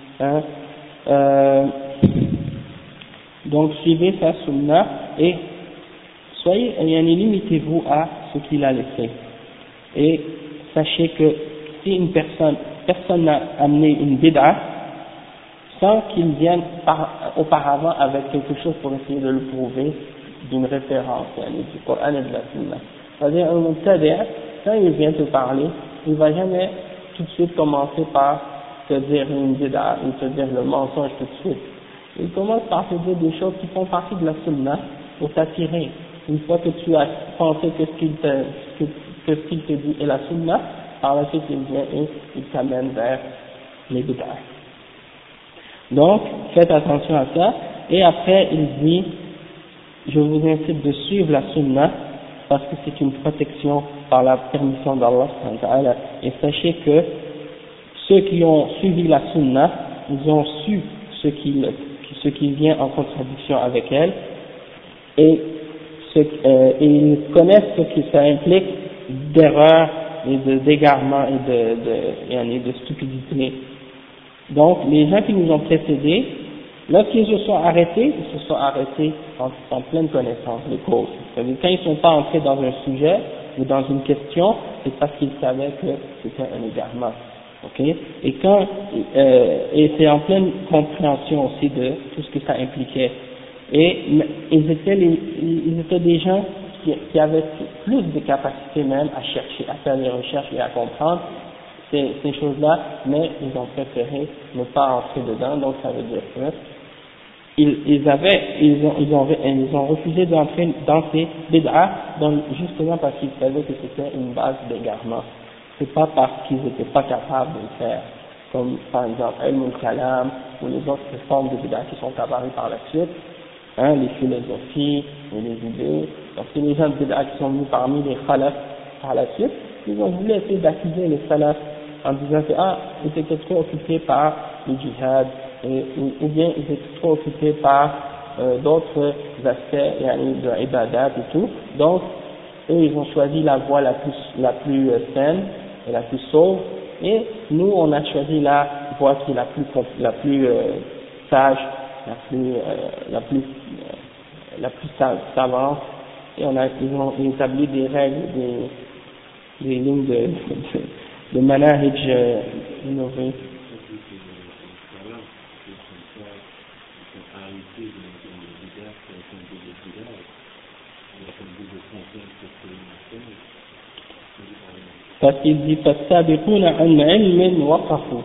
Donc suivez sa sunna et soyez, limitez-vous à ce qu'il a laissé. Et sachez que si une personne n'a amené une bid'a, sans qu'il vienne auparavant avec quelque chose pour essayer de le prouver d'une référence, du Coran et de la Sunna. C'est-à-dire un mubtadi', quand il vient te parler, il ne va jamais tout de suite commencer par te dire une bid'a ou te dire le mensonge tout de suite. Il commence par te dire des choses qui font partie de la Sunna pour t'attirer. Une fois que tu as pensé que ce qu'il te dit est la Sunna, par la suite il vient et il t'amène vers les bid'a. Donc, faites attention à ça. Et après, il dit, je vous incite de suivre la sunna, parce que c'est une protection par la permission d'Allah. Et sachez que ceux qui ont suivi la sunna, ils ont su ce qui vient en contradiction avec elle, et ils connaissent ce que ça implique d'erreur et d'égarement et de stupidité. Donc, les gens qui nous ont précédés, lorsqu'ils se sont arrêtés, ils se sont arrêtés en pleine connaissance des causes. C'est-à-dire, quand ils ne sont pas entrés dans un sujet ou dans une question, c'est parce qu'ils savaient que c'était un égarement. Okay? Et c'est en pleine compréhension aussi de tout ce que ça impliquait. Et ils étaient des gens qui avaient plus de capacité même à chercher, à faire des recherches et à comprendre ces choses-là, mais ils ont préféré ne pas entrer dedans. Donc ça veut dire que ils ont refusé d'entrer dans ces bid'a, justement parce qu'ils savaient que c'était une base d'égarement. C'est pas parce qu'ils n'étaient pas capables de le faire, comme par exemple Ilm al-Kalam ou les autres formes de bid'a qui sont apparues par la suite, les philosophies et les idées. Donc c'est les gens de bid'a qui sont venus parmi les khalaf par la suite, ils ont voulu essayer d'accuser les salaf en disant que ils étaient trop occupés par le djihad, ou bien ils étaient trop occupés par d'autres aspects de ibadat et tout. Donc eux ils ont choisi la voie la plus saine et la plus sauve, et nous on a choisi la voie qui est la plus sage, la plus savante, et ils ont établi des règles, des lignes de manahij innovés. Parce qu'il dit فَالسَّابِقُونَ عَنْ عِلْمٍ وَقَفُوا.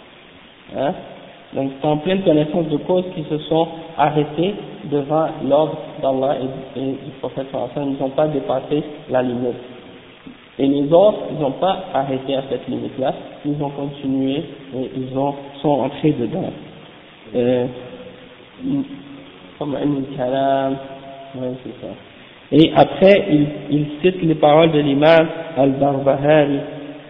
Donc c'est en pleine connaissance de cause qui se sont arrêtés devant l'ordre d'Allah et du prophète sallallahu alayhi wa sallam. Ils n'ont pas dépassé la limite. Et les autres, ils n'ont pas arrêté à cette limite-là, ils ont continué et ils sont entrés dedans. Comme Ilm al-Kalam, c'est ça. Et après, il cite les paroles de l'imam al-Barbahari.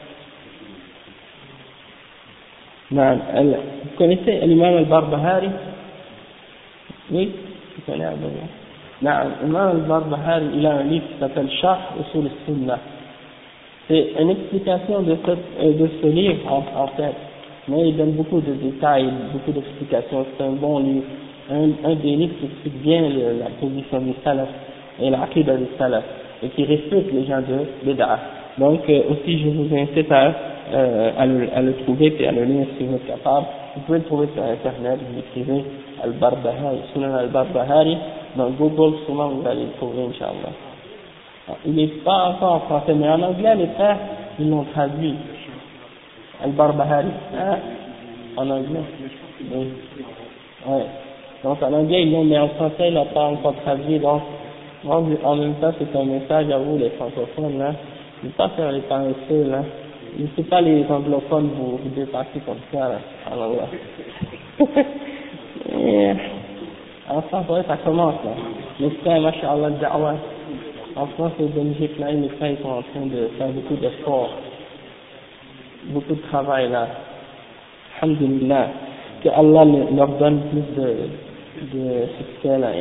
Vous connaissez l'imam al-Barbahari? Oui, vous connaissez al-Barbahari. L'imam al-Barbahari, il a un livre qui s'appelle Sharh Usul al-Sunnah. C'est une explication de ce livre en fait. mais il donne beaucoup de détails, beaucoup d'explications. C'est un bon livre, un des livres qui explique bien la position des salaf et l'aqida des salaf, et qui respecte les gens de Bid'ah. Donc aussi je vous incite à le trouver et à le lire si vous êtes capable. Vous pouvez le trouver sur internet, vous écrivez Al-Barbahari, Sunan Al-Barbahari, dans Google, souvent vous allez le trouver, Inch'Allah. Il n'est pas encore en français, mais en anglais, les frères, ils l'ont traduit. Al-Barbahari, hein? En anglais. Oui. Ouais. Donc en anglais, ils l'ont, mais en français, ils l'ont pas encore traduit. Donc, en même temps, c'est un message à vous, les francophones, là. Ne pas faire les paresseux, là. Laissez pas les anglophones vous dépasser comme ça, là. Alors là. Et, en français, ça commence, là. Les frères, masha'Allah, da'wah. En France, les Belgiques, là, les frères, ils sont en train de faire beaucoup d'efforts. Beaucoup de travail, là. Alhamdulillah. Que Allah leur donne plus de succès, là.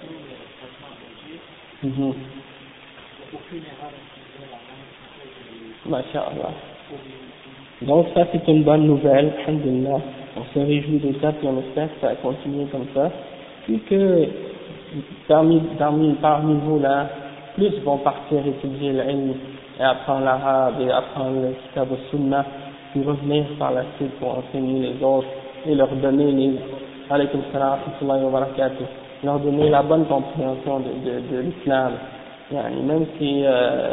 Masha'Allah. Donc ça c'est une bonne nouvelle, alhamdulillah. On se réjouit de ça, puis on espère que ça va continuer comme ça. Puis que parmi vous là, plus vont partir étudier l'ilm et apprendre l'arabe et apprendre le kitab al-sunnah, puis revenir par la suite pour enseigner les autres et leur donner alaykum salam wa rahmatullahi wa barakatuh, leur donner la bonne compréhension de l'islam. Même si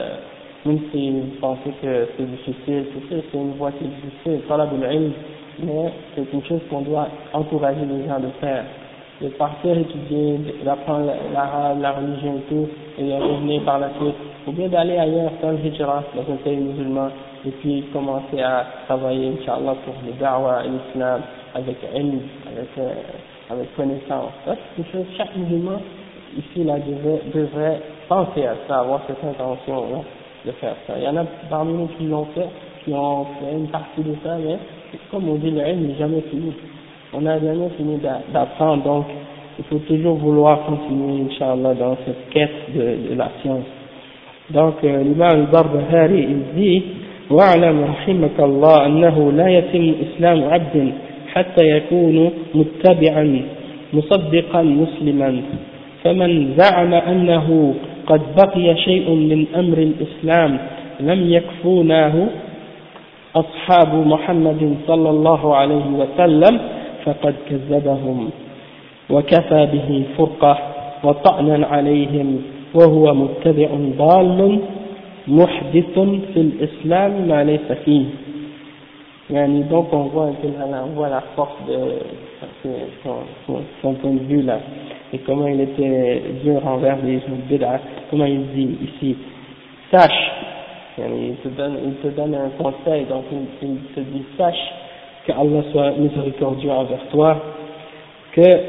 vous pensez que c'est difficile, c'est une voie qui est difficile, talabul ilm, mais c'est une chose qu'on doit encourager les gens de faire, de partir étudier, d'apprendre l'arabe, la religion et tout, et de revenir par la suite, ou bien d'aller ailleurs, faire le hijra dans un pays musulman, et puis commencer à travailler, Inch'Allah, pour le da'wah et l'islam, avec ilm, avec connaissance. Ça, c'est une chose, chaque musulman, ici, là, devrait penser à ça, avoir cette intention-là de faire ça. Il y en a parmi nous qui l'ont fait, qui ont fait une partie de ça, mais comme on dit, le ilm n'est jamais fini. On n'a jamais fini d'apprendre, donc il faut toujours vouloir continuer, Inch'Allah, dans cette quête de la science. Donc, l'imam al-Barbahari, il dit, وَاعْلَمْ رَحِمَكَ اللَّهُ أَنَّهُ لَا يَتِمُّ إِسْلَامُ عَبْدٍ حتى يكون متبعا مصدقا مسلما فمن زعم أنه قد بقي شيء من أمر الإسلام لم يكفوناه أصحاب محمد صلى الله عليه وسلم فقد كذبهم وكفى به فرقة وطعنا عليهم وهو متبع ضال محدث في الإسلام ما ليس فيه. Yani, donc on voit la force de son point de vue là, et comment il était dur envers les bid'ah. Comment il dit ici, sache, yani, il te donne un conseil, donc il te dit sache que Allah soit miséricordieux envers toi, que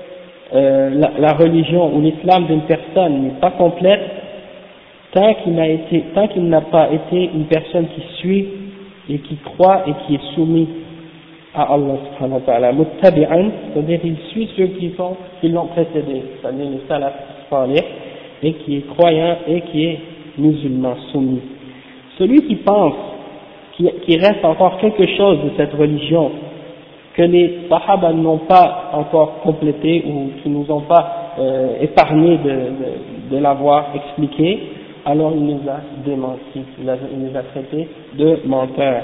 la religion ou l'islam d'une personne n'est pas complète tant qu'il n'a pas été une personne qui suit et qui croit et qui est soumis à Allah subhanahu wa ta'ala. Muttabi'an, c'est-à-dire il suit ceux qui l'ont précédé, c'est-à-dire les salaf salih, et qui est croyant et qui est musulman soumis. Celui qui pense qu'il reste encore quelque chose de cette religion que les sahaba n'ont pas encore complété ou qui nous ont pas épargné de l'avoir expliqué, alors il les a démentis, il les a traités de menteurs.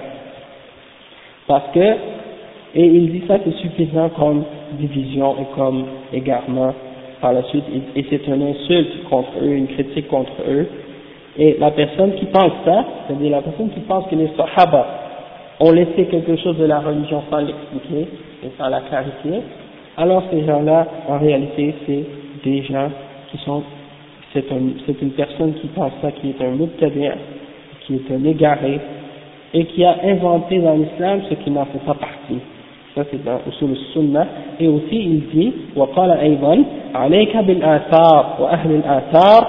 Parce que, et il dit ça c'est suffisant comme division et comme égarement par la suite, et c'est une insulte contre eux, une critique contre eux. Et la personne qui pense ça, c'est-à-dire la personne qui pense que les sahaba ont laissé quelque chose de la religion sans l'expliquer et sans la clarifier, alors ces gens-là, en réalité, c'est des gens qui sont, c'est une personne qui pense ça, qui est un mubtadi', qui est un égaré, et qui a inventé dans l'islam ce qui n'en fait pas partie. Ça c'est dans Usul al-Sunnah. Et aussi il dit, وقال أيضا عليك بالآثار وأهل الآثار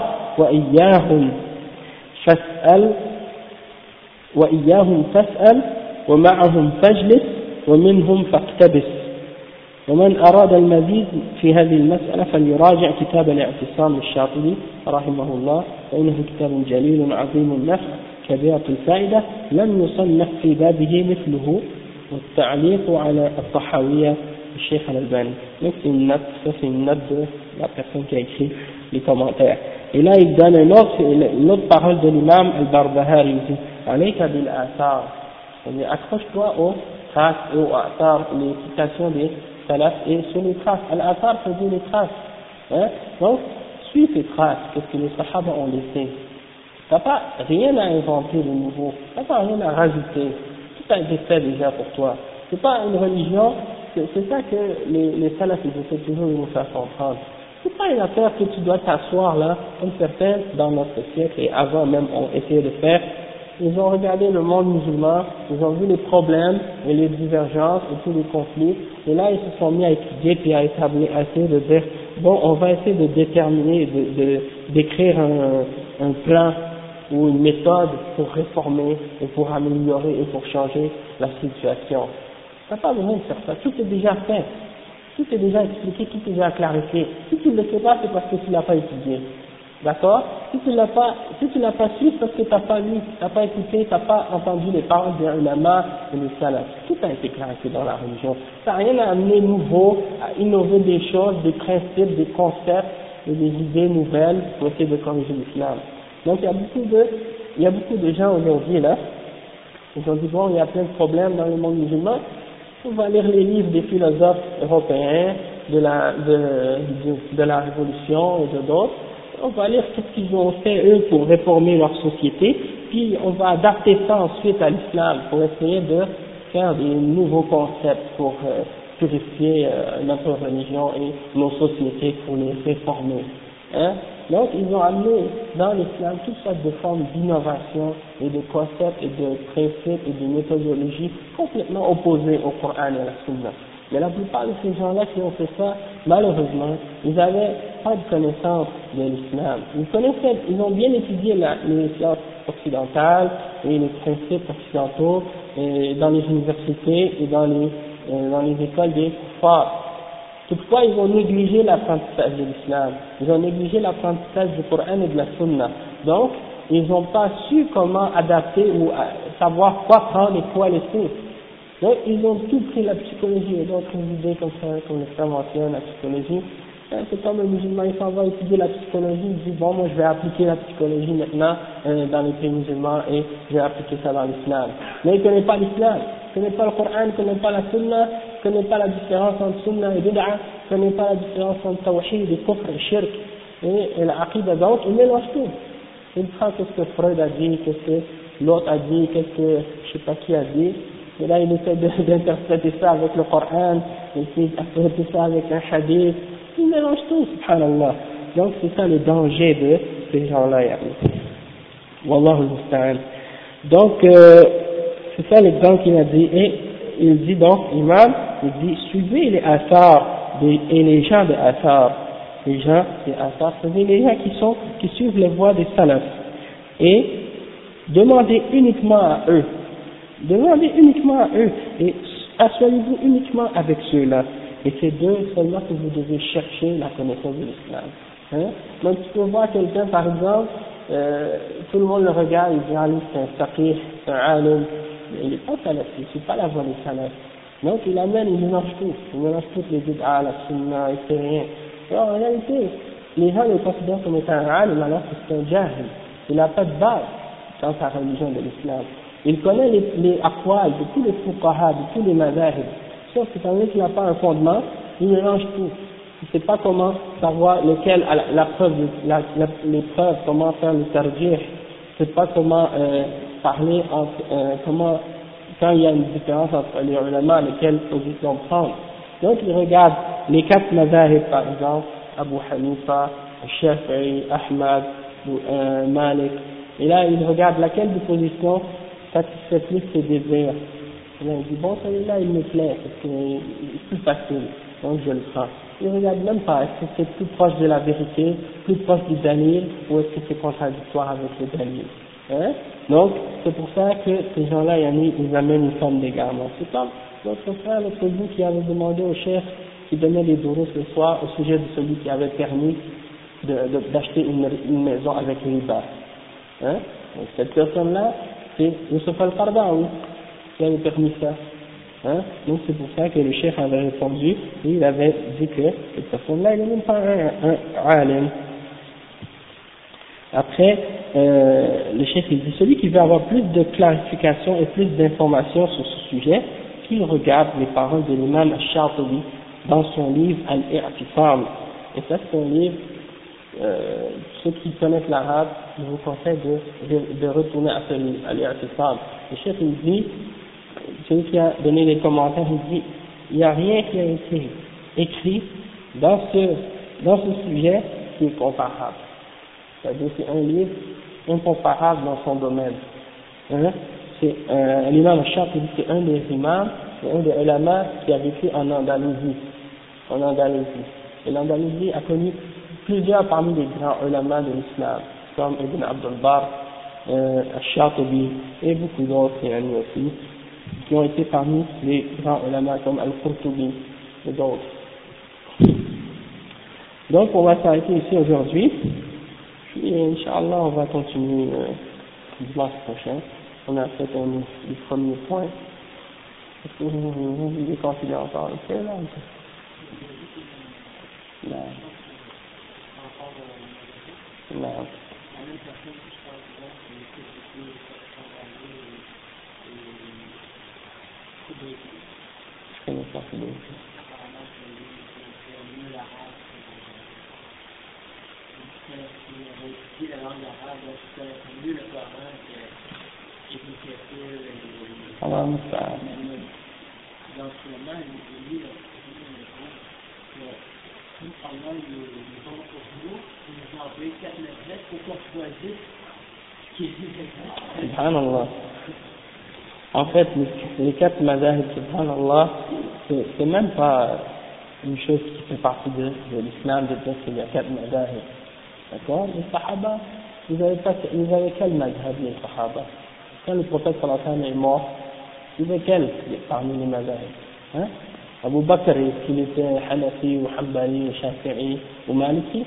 وإياهم فاسأل ومعهم فاجلس ومنهم فاقتبس ومن أراد المزيد في هذه المسألة فليراجع كتاب الاعتصام للشاطبي رحمه الله فإنه كتاب جليل عظيم النفع كبيرة الفائدة لم يصنف في بابه مثله والتعليق على الطحاوية الشيخ الألباني. Donc c'est une note de la personne qui a écrit les commentaires. Et là il donne une autre parole de l'imam al-Barbahari, il dit alayka bil athar, c'est-à-dire accroche-toi aux traces et aux athar, les citations des salaf et sur les traces. Al-athar c'est dire les traces, hein? Donc suis ces traces, parce que les sahaba ont laissé. T'as pas rien à inventer de nouveau, t'as pas rien à rajouter, tout a été fait déjà pour toi. C'est pas une religion, c'est ça que les salafs essaient toujours de nous faire comprendre. C'est pas une affaire que tu dois t'asseoir là, comme certains dans notre siècle et avant même ont essayé de faire. Ils ont regardé le monde musulman, ils ont vu les problèmes et les divergences et tous les conflits, et là ils se sont mis à étudier puis à établir, à essayer de dire, bon, on va essayer de déterminer, d'écrire un plan ou une méthode pour réformer et pour améliorer et pour changer la situation. Tu n'as pas besoin de faire ça, tout est déjà fait, tout est déjà expliqué, tout est déjà clarifié. Si tu ne le sais pas, c'est parce que tu ne l'as pas étudié. D'accord? Si tu l'as pas su, c'est parce que tu n'as pas lu, tu n'as pas écouté, tu n'as pas entendu les paroles des ulama et des salaf. Tout a été clarifié dans la religion. Ça n'a rien à amener nouveau, à innover des choses, des principes, des concepts et des idées nouvelles pour essayer de corriger l'islam. Donc il y a beaucoup de gens aujourd'hui là, ils ont dit bon, il y a plein de problèmes dans le monde musulman, on va lire les livres des philosophes européens, de la Révolution et de d'autres, on va lire tout ce qu'ils ont fait eux pour réformer leur société, puis on va adapter ça ensuite à l'islam pour essayer de faire des nouveaux concepts pour purifier notre religion et nos sociétés, pour les réformer. Hein? Donc ils ont amené dans l'islam toutes sortes de formes d'innovation et de concepts et de principes et de méthodologies complètement opposées au Coran et à la Sunna. Mais la plupart de ces gens-là qui ont fait ça, malheureusement, ils n'avaient pas de connaissance de l'islam. Ils ont bien étudié les sciences occidentales et les principes occidentaux et dans les universités et dans les écoles des kuffars. Toutefois, ils ont négligé l'apprentissage de l'islam, ils ont négligé l'apprentissage du Coran et de la Sunna. Donc, ils n'ont pas su comment adapter ou savoir quoi prendre et quoi laisser. Donc, ils ont tout pris la psychologie et d'autres idées comme ça, comme le frère mentionne, la psychologie. C'est comme le musulman, il s'en va étudier la psychologie, il dit bon, moi je vais appliquer la psychologie maintenant dans les pays musulmans et je vais appliquer ça dans l'islam. Mais il ne connaît pas l'islam, il ne connaît pas le Coran, il ne connaît pas la Sunna, il ne connaît pas la différence entre Sunna et Bid'a, il ne connaît pas la différence entre Tawhid et Kufr et Shirk et l'Aqidah. Donc il mélange tout. Il prend qu'est-ce que Freud a dit, qu'est-ce que l'autre a dit, qu'est-ce que je sais pas qui a dit. Et là, il essaie d'interpréter ça avec le Coran, il essaie d'interpréter ça avec un hadith. Il mélange tout, subhanallah. Donc, c'est ça le danger de ces gens-là, Wallahu al-musta'an. Donc, c'est ça l'exemple qu'il a dit. Et il dit donc, Imam, il dit, suivez les athars et les gens de athars. Les gens des athars, c'est les gens qui suivent les voies des salafs. Et demandez uniquement à eux. Demandez uniquement à eux et assoyez-vous uniquement avec ceux-là. Et c'est d'eux seulement que vous devez chercher la connaissance de l'islam. Hein? Donc tu peux voir quelqu'un par exemple, tout le monde le regarde, il dit ah lui c'est un faqih, c'est un alim, mais il n'est pas salafi, c'est pas la voie des salafs. Donc il mélange tout, il mélange toutes les bid'a, la sunna, et c'est rien. Alors en réalité, les gens le considèrent comme étant un alim alors que c'est un jahil, il n'a pas de base dans sa religion de l'islam. Il connaît les aqwal de tous les fuqaha, de tous les madhahib. Sauf que quand il n'a pas un fondement, il mélange tout. Il ne sait pas comment savoir lequel, les preuves, comment faire le tarjih. Il ne sait pas comment parler, comment, quand il y a une différence entre les ulama, lesquelles position prendre. Donc il regarde les 4 madhahib par exemple, Abu Hanifa, Shafi'i, Ahmad, Malik. Et là il regarde laquelle des positions satisfait plus ses désirs. Et là, il dit, bon, celui-là, il me plaît, parce que c'est plus facile, donc je le prends. Il ne regarde même pas, est-ce que c'est plus proche de la vérité, plus proche du dalil, ou est-ce que c'est contradictoire avec le dalil. Hein? Donc, c'est pour ça que ces gens-là, ils amènent une forme d'égarement. C'est comme notre frère, l'autre jour, qui avait demandé au chef qui donnait les dourous ce soir au sujet de celui qui avait permis d'acheter une maison avec riba. Hein? Donc, cette personne-là, c'est Youssef al-Qaradawi qui avait permis ça. Hein? Donc c'est pour ça que le cheikh avait répondu, et il avait dit que cette personne-là, il n'est même pas un alim. Après, le cheikh il dit, celui qui veut avoir plus de clarification et plus d'informations sur ce sujet, qu'il regarde les paroles de l'imam al-Shatibi dans son livre Al-I'tisam. Et ça c'est un livre, ceux qui connaissent l'arabe, je vous conseille de retourner à ce livre, Al-I'tisam. Le cheikh il dit, celui qui a donné les commentaires, il dit, il n'y a rien qui a été écrit dans ce sujet qui est comparable. C'est-à-dire c'est un livre incomparable dans son domaine. Hein? C'est l'imam al-Shatibi, c'est un des imams, c'est un des ulama qui a vécu en Andalousie. Et l'Andalousie a connu plusieurs parmi les grands ulama de l'islam, comme Ibn Abdul Barr, al-Shatibi et beaucoup d'autres aussi, qui ont été parmi les grands ulama comme Al-Qurtubi et d'autres. Donc on va s'arrêter ici aujourd'hui. Puis, Inch'Allah, on va continuer dimanche prochain. On a fait le premier point. Est-ce que vous voulez continuer encore le fait là? Non. Non. Je connais pas ce livre. La langue arabe, je connais mieux le Coran que l'écriture. Allah Musta'an. Dans ce moment, il dit que Allah nous donne pour nous, il nous a envoyé 4 maîtresses pour qu'on choisisse ce qui est Subhanallah. En fait, les 4 madhahib, subhanallah, c'est même pas une chose qui fait partie de l'islam de dire qu'il y a 4 madhahib. D'accord? Les Sahaba, ils avaient quel madhab, les Sahaba? Quand le prophète sallallahu alayhi wa sallam est mort, il avait quel parmi les madhab? Hein? Abu Bakr, est-ce qu'il était Hanafi ou Hanbali ou Shafi'i ou Maliki?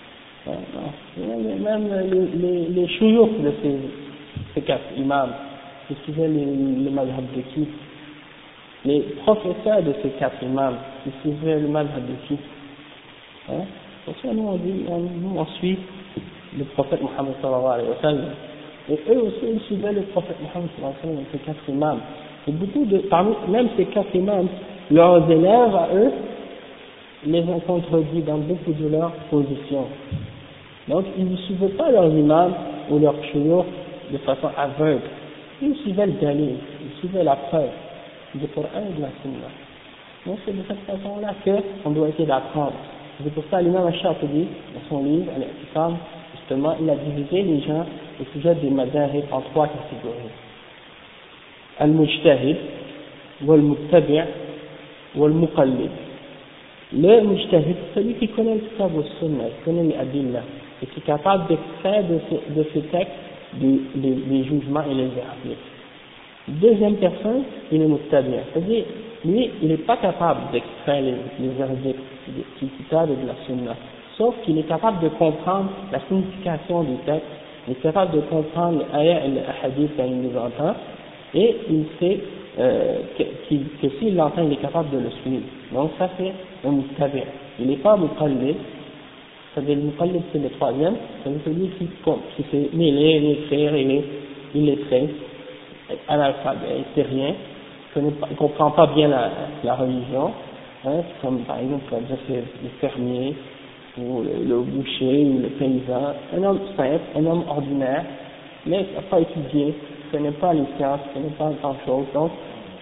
Non. Même les chouyouks de ces 4 imams, ils suivaient le madhab de qui? Les professeurs de ces 4 imams, ils suivaient le madhab de qui? Hein? Pour ça, nous on suit le prophète Mohammed sallallahu alayhi wa sallam. Et eux aussi, ils suivaient le prophète Mohammed sallallahu alayhi wa sallam, ces 4 imams. Et beaucoup parmi même ces 4 imams, leurs élèves à eux, les ont contredits dans beaucoup de leurs positions. Donc, ils ne suivaient pas leurs imams ou leurs chouyours de façon aveugle. Ils suivaient le dalil, ils suivaient la preuve du Coran et de la Sunna. Donc, c'est de cette façon-là qu'on doit essayer d'apprendre. C'est pour ça l'imam al-Shatibi, dans son livre, Al-I'tisam, justement, il a divisé les gens au sujet des madhahib en 3 catégories. Al-Mujtahid, wal-Muttabi' wal-Muqallid. Le Mujtahid, c'est celui qui connaît le kitab wa sunna, qui connaît les adillah, et qui est capable d'extraire de ces textes les jugements et les verdicts. Deuxième personne, il est Muttabi', c'est-à-dire, lui, il n'est pas capable d'extraire les verdicts du kitab et de la sunna, sauf qu'il est capable de comprendre la signification du texte, il est capable de comprendre les ayats et les hadiths quand il les entend, et il sait que s'il l'entend, il est capable de le suivre. Donc ça c'est un muttabi'. Il n'est pas muqallid, c'est-à-dire le muqallid c'est le troisième, c'est celui qui sait ni lire, ni écrire, il est illettré, analphabète, il sait rien, il ne comprend pas bien la religion, hein, comme par exemple c'est le fermier, ou le boucher, ou le paysan, un homme simple, un homme ordinaire, mais qui n'a pas étudié, qui ne connaît pas les sciences, qui ne connaît pas grand chose, donc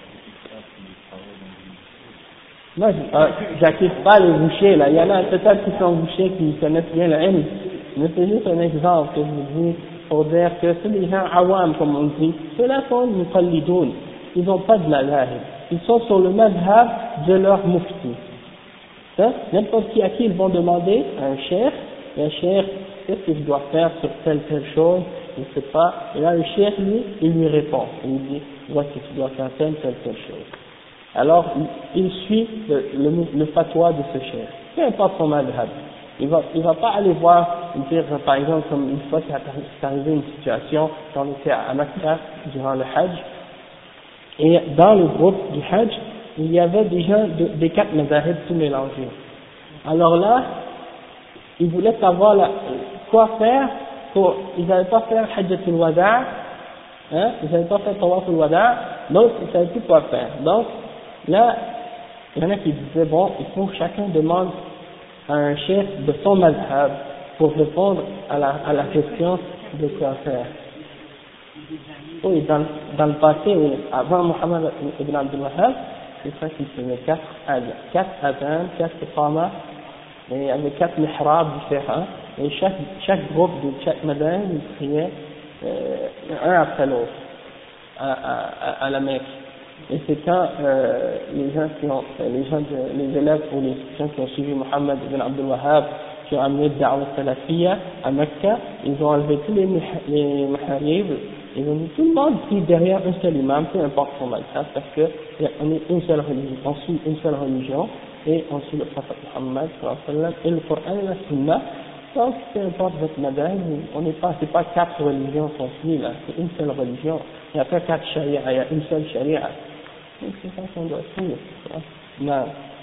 moi j'accuse pas les bouchers là, il y en a peut-être qui sont bouchers qui connaissent bien le ilm, mais c'est juste un exemple que je vous dis pour dire que c'est des gens awam comme on dit, ceux-là sont muqallidoun, ils n'ont pas de madhab, ils sont sur le madhab de leur mufti. N'importe qui à qui ils vont demander à un cheikh, et un cheikh, qu'est-ce que je dois faire sur telle chose, il ne sait pas, et là le cheikh il lui répond, il lui dit, voici tu dois faire telle chose. Alors il suit le fatwa de ce cheikh, peu importe son madhab. Il va pas aller voir, dire par exemple comme une fois c'est arrivé une situation quand on était à Makkah durant le Hajj, Et dans le groupe du Hajj, il y avait des gens des 4 mazahib tout mélangés. Alors là, ils voulaient savoir quoi faire ils n'avaient pas fait Hajjatul Wada', hein, ils n'avaient pas fait Tawaf al-Wada', donc ils ne savaient plus quoi faire. Donc, là, il y en a qui disaient, bon, il faut que chacun demande à un chef de son mazhab pour répondre à la question de quoi faire. Oui, dans le passé, oui, avant Muhammad ibn Abdul Wahhab, c'est ça qui faisait 4 adhan, 4 iqama, et avec 4 mihrabs différents, et chaque groupe de chaque madame, il priait un après l'autre à la Mecque. Et c'est quand les élèves ou les gens qui ont suivi Muhammad ibn Abdul Wahhab, qui ont amené Da'wah Salafiyya à Mecca, ils ont enlevé tous les maharib, ils ont dit tout le monde prie derrière un seul imam, peu importe son mazhab, parce qu'on est une seule religion, on suit une seule religion, et on suit le prophète Muhammad et le Coran et la Sunna. Donc, peu importe votre madhab, c'est pas 4 religions qu'on suit là, c'est une seule religion. Il n'y a pas 4 sharia, il y a une seule sharia. Donc c'est ça qu'on doit suivre. Non.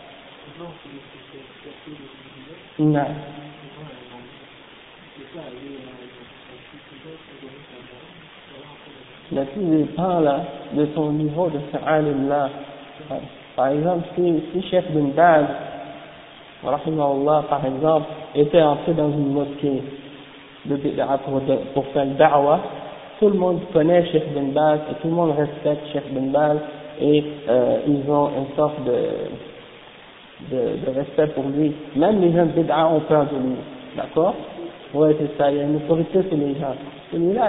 Non. Mais tout dépend là de son niveau de ce alim-là. Par exemple, si Cheikh bin Baz, rahimahullah, par exemple, était entré dans une mosquée de bid'a pour faire le da'wah, tout le monde connaît Cheikh bin Baz et tout le monde respecte Cheikh bin Baz et ils ont une sorte de respect pour lui. Même les gens de bid'a ont peur de lui. D'accord? Ouais, c'est ça, il y a une autorité sur les gens. Celui-là,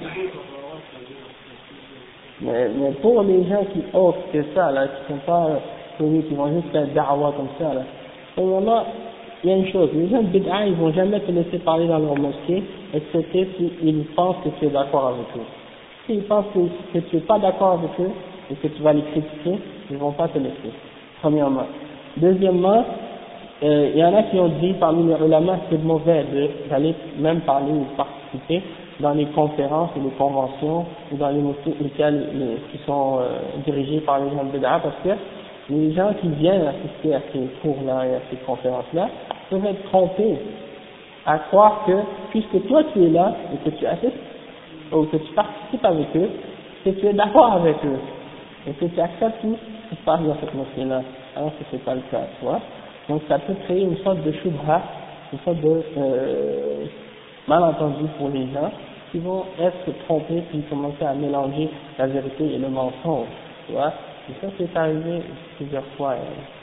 mais pour les gens qui osent que ça, là, qui sont pas connus, qui vont juste faire da'wah comme ça, là, au moment, il y a une chose, les gens de bid'a, ils vont jamais te laisser parler dans leur mosquée, excepté s'ils pensent que tu es d'accord avec eux. S'ils pensent que tu n'es pas d'accord avec eux, et que tu vas les critiquer, ils vont pas te laisser, premièrement. Deuxièmement, il y en a qui ont dit parmi les ulama, c'est mauvais d'aller même parler ou participer dans les conférences ou les conventions ou dans les mosquées qui sont dirigées par les gens de bid'a, parce que les gens qui viennent assister à ces cours-là et à ces conférences-là peuvent être trompés à croire que puisque toi tu es là et que tu assistes ou que tu participes avec eux, que tu es d'accord avec eux et que tu acceptes tout ce qui se passe dans cette mosquée-là, alors que c'est pas le cas, tu vois. Donc ça peut créer une sorte de shubha, une sorte de malentendu pour les gens qui vont être trompés puis commencer à mélanger la vérité et le mensonge, tu vois. Et ça c'est arrivé plusieurs fois.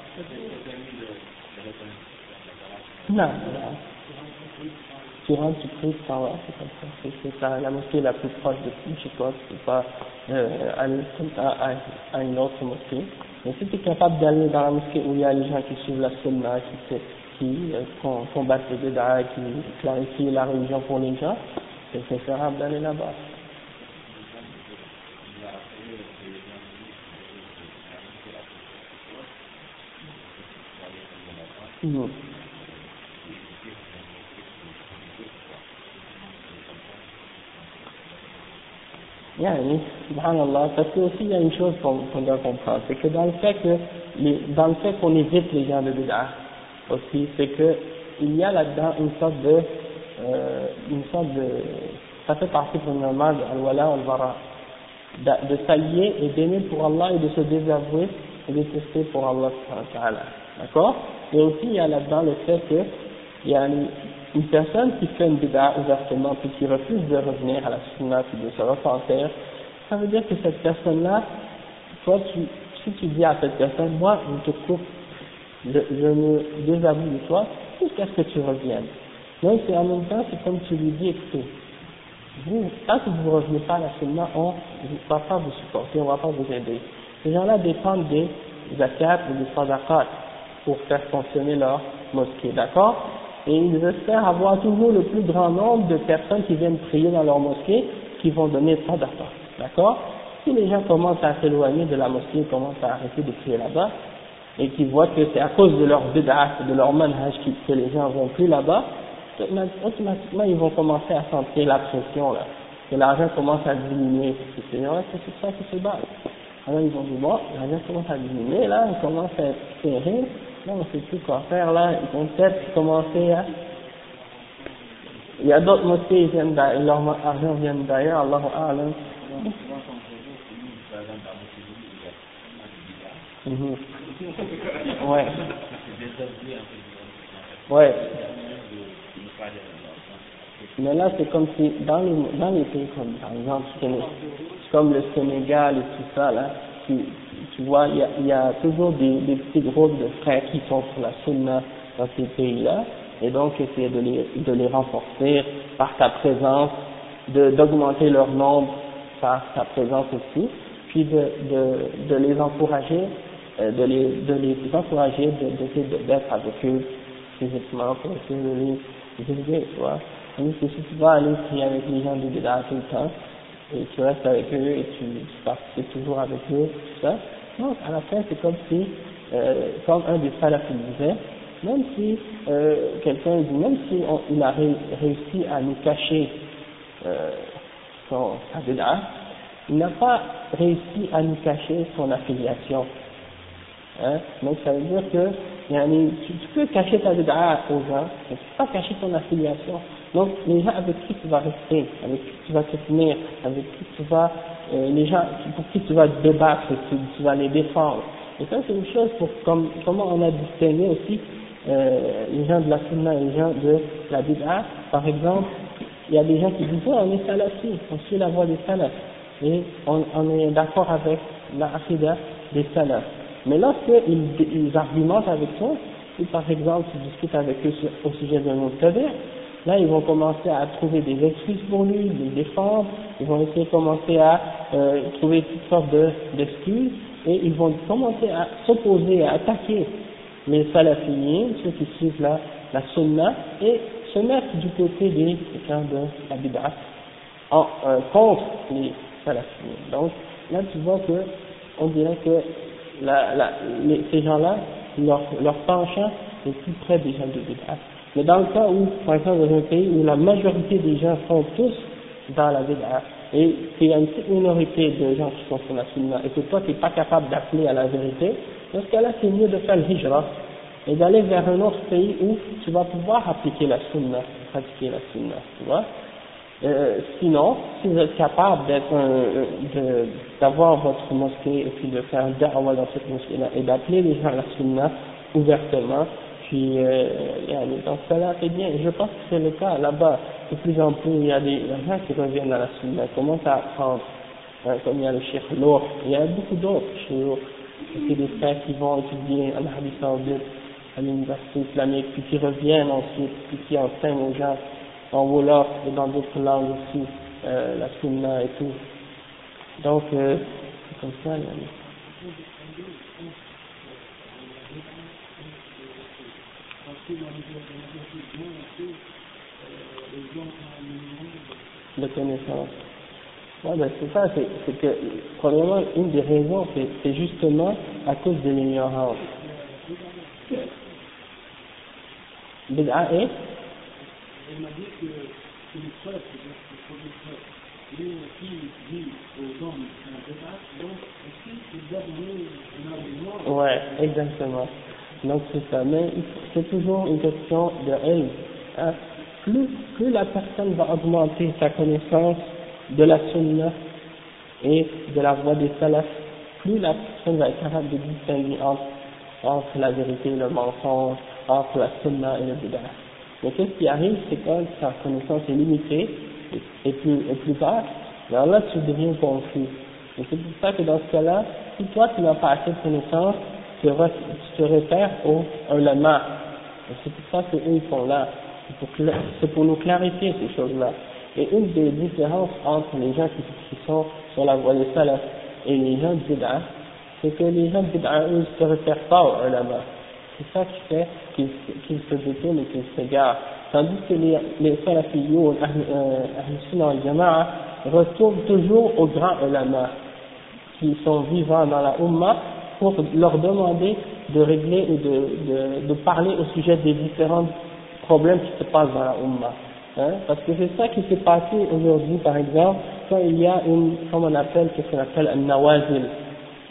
Non. Tu rentres, tu pries, tu t'en vas, c'est comme ça. C'est ça, la mosquée la plus proche de chez toi, tu peux pas aller à une autre mosquée. Mais si tu es capable d'aller dans la mosquée où il y a les gens qui suivent la sunna, qui combattent les bid'a, qui clarifient la religion pour les gens, c'est préférable d'aller là-bas. Yani, subhanallah, parce que aussi il y a une chose qu'on doit comprendre, c'est que dans le fait qu'on évite les gens de bid'a, aussi, c'est que il y a là-dedans une sorte de, ça fait partie premièrement de al-wala wal-bara, de s'allier et d'aimer pour Allah et de se désavouer et de détester pour Allah, d'accord? Et aussi il y a là-dedans le fait que il y a une personne qui fait une bid'a ouvertement puis qui refuse de revenir à la sunna puis de se repentir, ça veut dire que cette personne-là, toi si tu dis à cette personne, moi je te coupe, je me désavoue de toi jusqu'à ce que tu reviennes. Donc c'est en même temps, c'est comme tu lui dis, écoutez, vous, tant que vous ne revenez pas à la sunna, on ne va pas vous supporter, on ne va pas vous aider. Ces gens-là dépendent des zakat ou des sadaqat pour faire fonctionner leur mosquée, d'accord? Et ils espèrent avoir toujours le plus grand nombre de personnes qui viennent prier dans leur mosquée, qui vont donner sadaqa, d'accord? Si les gens commencent à s'éloigner de la mosquée, commencent à arrêter de prier là-bas, et qu'ils voient que c'est à cause de leur bid'ah, de leur manhaj que les gens vont plus là-bas, automatiquement ils vont commencer à sentir la pression là, que l'argent commence à diminuer, parce que c'est sur ça qui se base. Alors ils ont dit, bon, l'argent commence à diminuer, là, on commence à être serré, là, on ne sait plus quoi faire, là, ils vont peut-être commencer à... Il y a d'autres mosquées, leur argent vient d'ailleurs, Allahu A'lam. Mhm. Ouais. Ouais. Mais là, c'est comme si, dans les pays comme, par exemple, comme le Sénégal et tout ça, là, tu vois, il y a toujours des petits groupes de frères qui sont sur la sunna dans ces pays-là, et donc essayer de les renforcer par ta présence, d'augmenter leur nombre par ta présence aussi, puis de les encourager, de les encourager d'essayer d'être avec eux physiquement pour essayer de les aider, tu vois. Tandis que si tu vas aller prier avec les gens de Bédard tout le temps, et tu restes avec eux, et tu participes toujours avec eux, tout ça, donc à la fin c'est comme si, comme un des salafs disait, même si quelqu'un dit, même si il a réussi à nous cacher sa Bédard, il n'a pas réussi à nous cacher son affiliation. Hein? Donc ça veut dire que tu peux cacher ta bid'a aux gens, mais tu peux pas cacher ton affiliation. Donc les gens avec qui tu vas rester, avec qui tu vas te tenir, avec qui tu vas, les gens pour qui tu vas te débattre, tu vas les défendre. Et ça c'est une chose pour comment on a distingué aussi les gens de la sunna et les gens de la bid'a. Par exemple, il y a des gens qui disent on est salafi, on suit la voie des salafs et on est d'accord avec la aqidah des salafs. Mais lorsqu'ils argumentent avec toi, si par exemple tu discutes avec eux au sujet d'un muqtadi', là ils vont commencer à trouver des excuses pour lui, les défendre, ils vont essayer de commencer à trouver toutes sortes d'excuses, et ils vont commencer à s'opposer, à attaquer les salafiyyin, ceux qui suivent la sunna, et se mettre du côté des gens de la bid'a, contre les salafiyyin. Donc là tu vois que on dirait que ces gens-là, leur penchant est plus près des gens de bid'a. Mais dans le cas où, par exemple, dans un pays où la majorité des gens sont tous dans la bid'a, et qu'il y a une petite minorité de gens qui sont sur la sunna, et que toi tu n'es pas capable d'appeler à la vérité, dans ce cas-là c'est mieux de faire le hijra, et d'aller vers un autre pays où tu vas pouvoir appliquer la sunna, pratiquer la sunna, tu vois. Sinon, si vous êtes capable d'avoir votre mosquée et puis de faire un da'wah dans cette mosquée-là et d'appeler les gens à la sunna ouvertement, puis dans ce cas-là c'est bien. Et je pense que c'est le cas là-bas. De plus en plus, il y a des gens qui reviennent à la sunna, commencent à apprendre, comme il y a le Cheikh Lour, il y a beaucoup d'autres Cheikh Lour. C'est des frères qui vont étudier en Arabie Saoudite, à l'université islamique, puis qui reviennent ensuite, puis qui enseignent aux gens en Wolof et dans d'autres langues aussi, la sunna et tout. Donc, c'est comme ça, de connaissance. Ouais, ben c'est ça, c'est que, premièrement, une des raisons, c'est justement à cause de l'ignorance. Bid'a et on m'a dit que les preuves, c'est-à-dire que les filles disent aux hommes un débat, donc aussi ils doivent donner un argument. Ouais, exactement. Donc c'est ça, mais c'est toujours une question de elle. Hein. Plus la personne va augmenter sa connaissance de la sunna et de la voie des salafs, plus la personne va être capable de distinguer entre la vérité et le mensonge, entre la sunna et le bid'a. Mais qu'est-ce qui arrive, c'est quand sa connaissance est limitée et plus vaste, alors là tu deviens confus. Et c'est pour ça que dans ce cas-là, si toi tu n'as pas assez de connaissances, tu te réfères aux ulama. Et c'est pour ça qu'eux ils sont là. C'est pour nous clarifier ces choses-là. Et une des différences entre les gens qui sont sur la voie des salafs et les gens de bid'a, c'est que les gens de bid'a, eux, ne se réfèrent pas aux ulama. C'est ça qui fait qu'ils se détournent et qu'ils s'égarent. Tandis que les salafiyyoun, Ahl-Sunnah wal-Jama'a, retournent toujours aux grands ulama qui sont vivants dans la Ummah pour leur demander de régler ou de parler au sujet des différents problèmes qui se passent dans la Ummah. Hein? Parce que c'est ça qui s'est passé aujourd'hui, par exemple, quand il y a comme on appelle, qu'est-ce qu'on appelle un nawazil.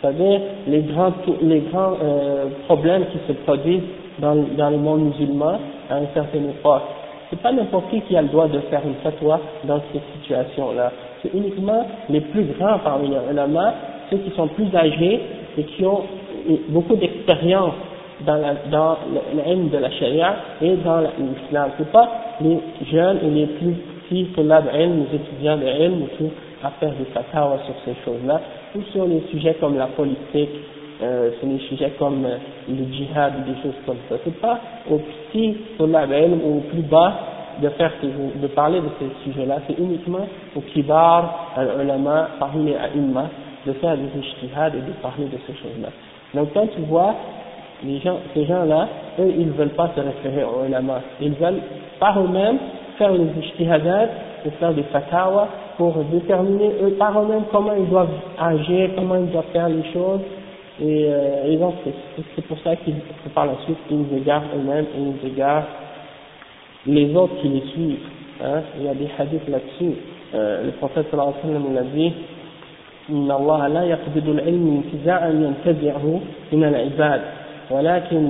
c'est-à-dire les grands problèmes qui se produisent dans le monde musulman à une certaine époque. C'est pas n'importe qui a le droit de faire une fatwa dans ces situations-là. C'est uniquement les plus grands parmi les ulama, ceux qui sont plus âgés et qui ont beaucoup d'expérience dans l'ilm de la charia et dans l'islam. C'est pas les jeunes et les plus petits tulab ilm, les étudiants de ilm qui à faire des fatwas sur ces choses-là, ou sur les sujets comme la politique, sur les sujets comme le djihad ou des choses comme ça. C'est pas aux petits tulab ilm ou aux plus bas de parler de ces sujets-là, c'est uniquement aux kibar, al-ulama, parmi les a'imma, de faire des ijtihad et de parler de ces choses-là. Donc quand tu vois ces gens-là, eux, ils ne veulent pas se référer aux ulama. Ils veulent par eux-mêmes faire des ijtihadat et faire des fatawa pour déterminer eux par eux-mêmes comment ils doivent agir, comment ils doivent faire les choses. Et donc c'est pour ça qu'ils, par la suite, ils égarent eux-mêmes et ils égarent les autres qui les suivent. Hein. Il y a des hadiths là-dessus. Le prophète sallallahu alayhi wa sallam l'a dit: إن الله لا يقبض العلم انتزاعا ينتزعه من العباد ولكن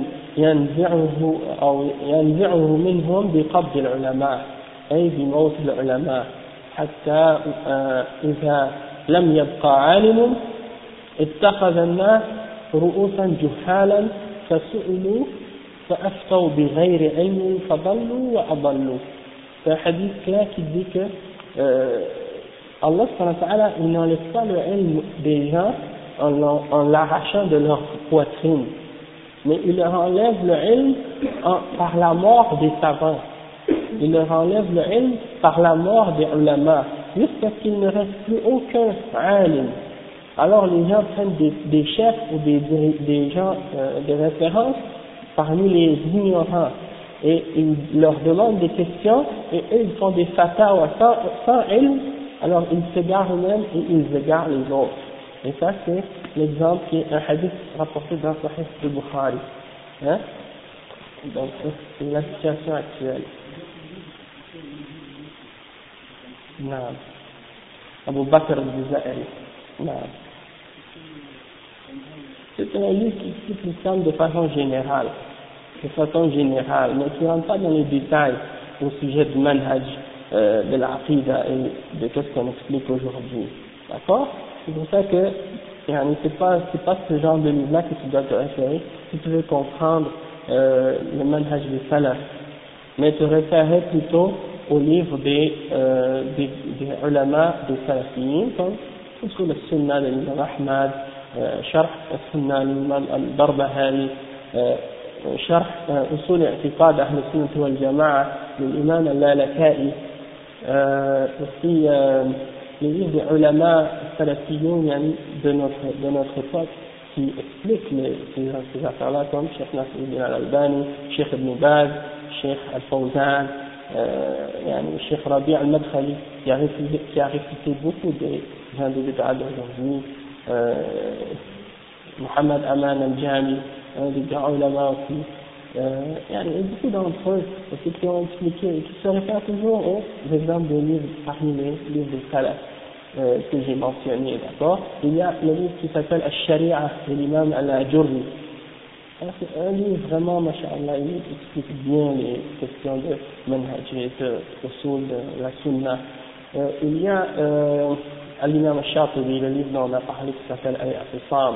ينزعه منهم بقبض العلماء أي بموت العلماء حتى إذا لم يبقى عالم اتخذ الناس رؤوسا جهالا فسئلوا فأفتوا بغير علم فضلوا وأضلوا. C'est un hadith clair qui dit que Allah subhanahu wa ta'ala, il n'enlève pas le ilm des gens en l'arrachant de leur poitrine, mais il leur enlève le ilm par la mort des savants. Il leur enlève le ilm par la mort des ulama, juste parce qu'il ne reste plus aucun alim. Alors les gens prennent des chefs ou des gens, des références parmi les ignorants, et ils leur demandent des questions, et eux ils font des fatawas sans ilm. Alors ils s'égarent eux-mêmes et ils égarent les autres. Et ça c'est l'exemple qui est un hadith rapporté dans Sahih al-Bukhari. Hein? Donc c'est la situation actuelle. Naam. Abu Bakr al-Jazairi. Naam. C'est un livre qui explique l'islam de façon générale. Mais qui ne rentre pas dans les détails au sujet du manhaj, de l'aqida et de tout ce qu'on explique aujourd'hui. D'accord? C'est pour ça que c'est pas ce genre de livre-là que tu dois te référer si tu veux comprendre le manhaj des salaf, mais te référer plutôt au livre des ulama des salafiyin, comme usul al-sunnah de l'imam Ahmad, sharh al-sunnah de l'imam al-Barbahari, sharh usul i'tiqad ahl al-sunnah wal jama'a de l'imam al-Lalaka'i, aussi les livres des ulama salafiyin de notre époque qui expliquent ces affaires-là, comme Cheikh Nasruddin al-Albani, Cheikh Ibn Baz, Cheikh al-Fawzan, Cheikh Rabi' al-Madkhali, qui a réfuté beaucoup des gens de bid'a d'aujourd'hui, Muhammad Aman al-Jami, des grands ulama aussi. Il y a beaucoup d'entre eux qui ont expliqué et qui se réfèrent toujours aux exemples de livres parmi les livres des salaf que j'ai mentionnés, d'accord? Il y a le livre qui s'appelle Al-Sharia de l'imam al-Ajurri. C'est un livre vraiment, masha'Allah, il explique bien les questions de manhaj et de usul de la sunna. Il y a l'imam al-Shatibi, le livre dont on a parlé qui s'appelle Al-I'tisam.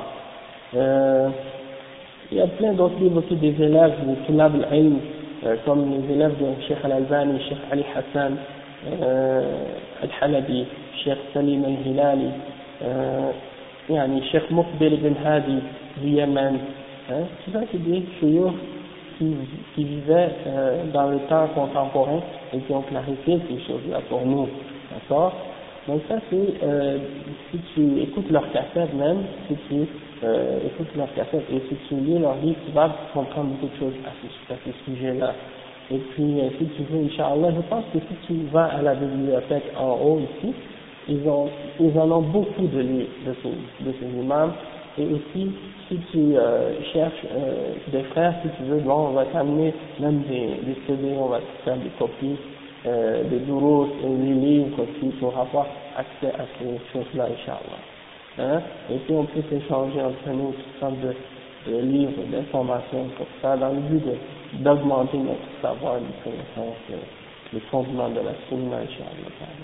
Il y a plein d'autres livres aussi des élèves de Tulab al-Ilm, comme les élèves de Cheikh Al-Albani, Cheikh Ali Hassan, Al-Halabi, Cheikh Salim Al-Hilali, Cheikh Muqbil ibn Hadi du Yémen. Tout ça c'est des chouyours qui vivaient dans le temps contemporain et qui ont clarifié ces choses-là pour nous. D'accord? Donc ça c'est, si tu écoutes leurs cassettes même, si tu écoutes leurs cassettes et si tu lis leurs livres, tu vas comprendre beaucoup de choses à ce sujet-là. Et puis si tu veux, Inch'Allah, je pense que si tu vas à la bibliothèque en haut ici, ils en ont beaucoup de livres de ces imams. Et aussi, si tu cherches des frères, si tu veux, bon, on va t'amener même des CD, on va te faire des copies, des dourous et des livres aussi pour avoir accès à ces choses-là, Inch'Allah. hein, et puis on peut s'échanger entre nous toutes sortes de livres, d'informations pour ça, dans le but d'augmenter notre savoir, notre connaissance, les fondements de la sunna, Inch'Allah.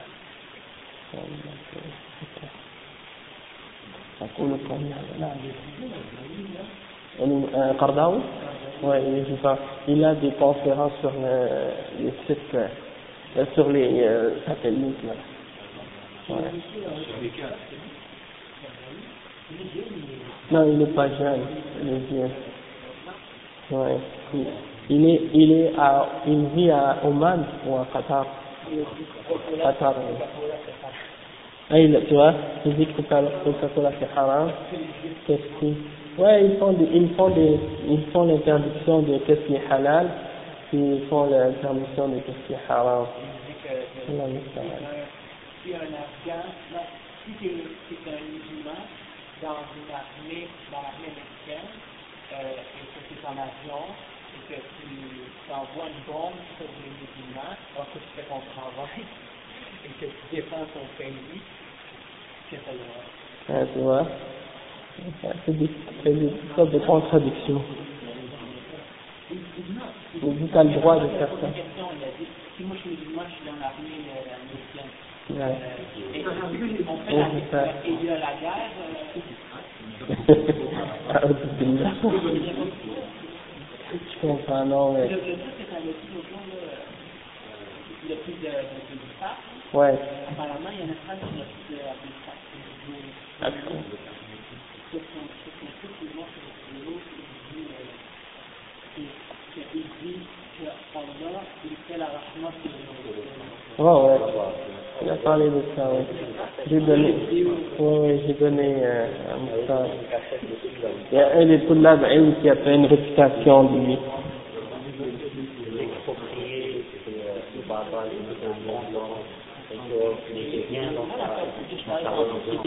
أقول قولي هذا. Qardawi? Oui, il a des conférences sur les sites, sur les satellites là. Ouais. Non, il n'est pas jeune, il est vieux. Ouais. Il vit à Oman ou à Qatar. Qatar. Ah, tu vois, il dit que Coca-Cola c'est haram. Qu'est-ce qui? Ouais, ils font l'interdiction de qu'est-ce qui est halal, puis ils font l'interdiction de qu'est-ce qui est haram. Si un Afghan, si tu es un musulman dans l'armée américaine, et que tu es en avion, et que tu t'envoies une bombe sur les musulmans, alors que tu fais ton travail, et que tu défends ton pays, qu'est-ce que ça doit être? Tu vois, c'est des sortes de contradictions. Mais tu as le droit de faire ça. Si moi je suis musulman, je suis dans l'armée américaine. Ouais. Et on fait et il y a la guerre. Je comprends, non, mais. Le truc, c'est qu'on a dit l'autre jour, il y a plus de pape. Ouais. Apparemment, il y en a pas qui ont plus de pape. D'accord. Oh ouais, il a parlé de ça, oui. J'ai donné à Moustapha. Il y a un des Toulab qui a fait une réputation de lui. L'exproprier, c'est par rapport à ce monde, donc il est bien dans sa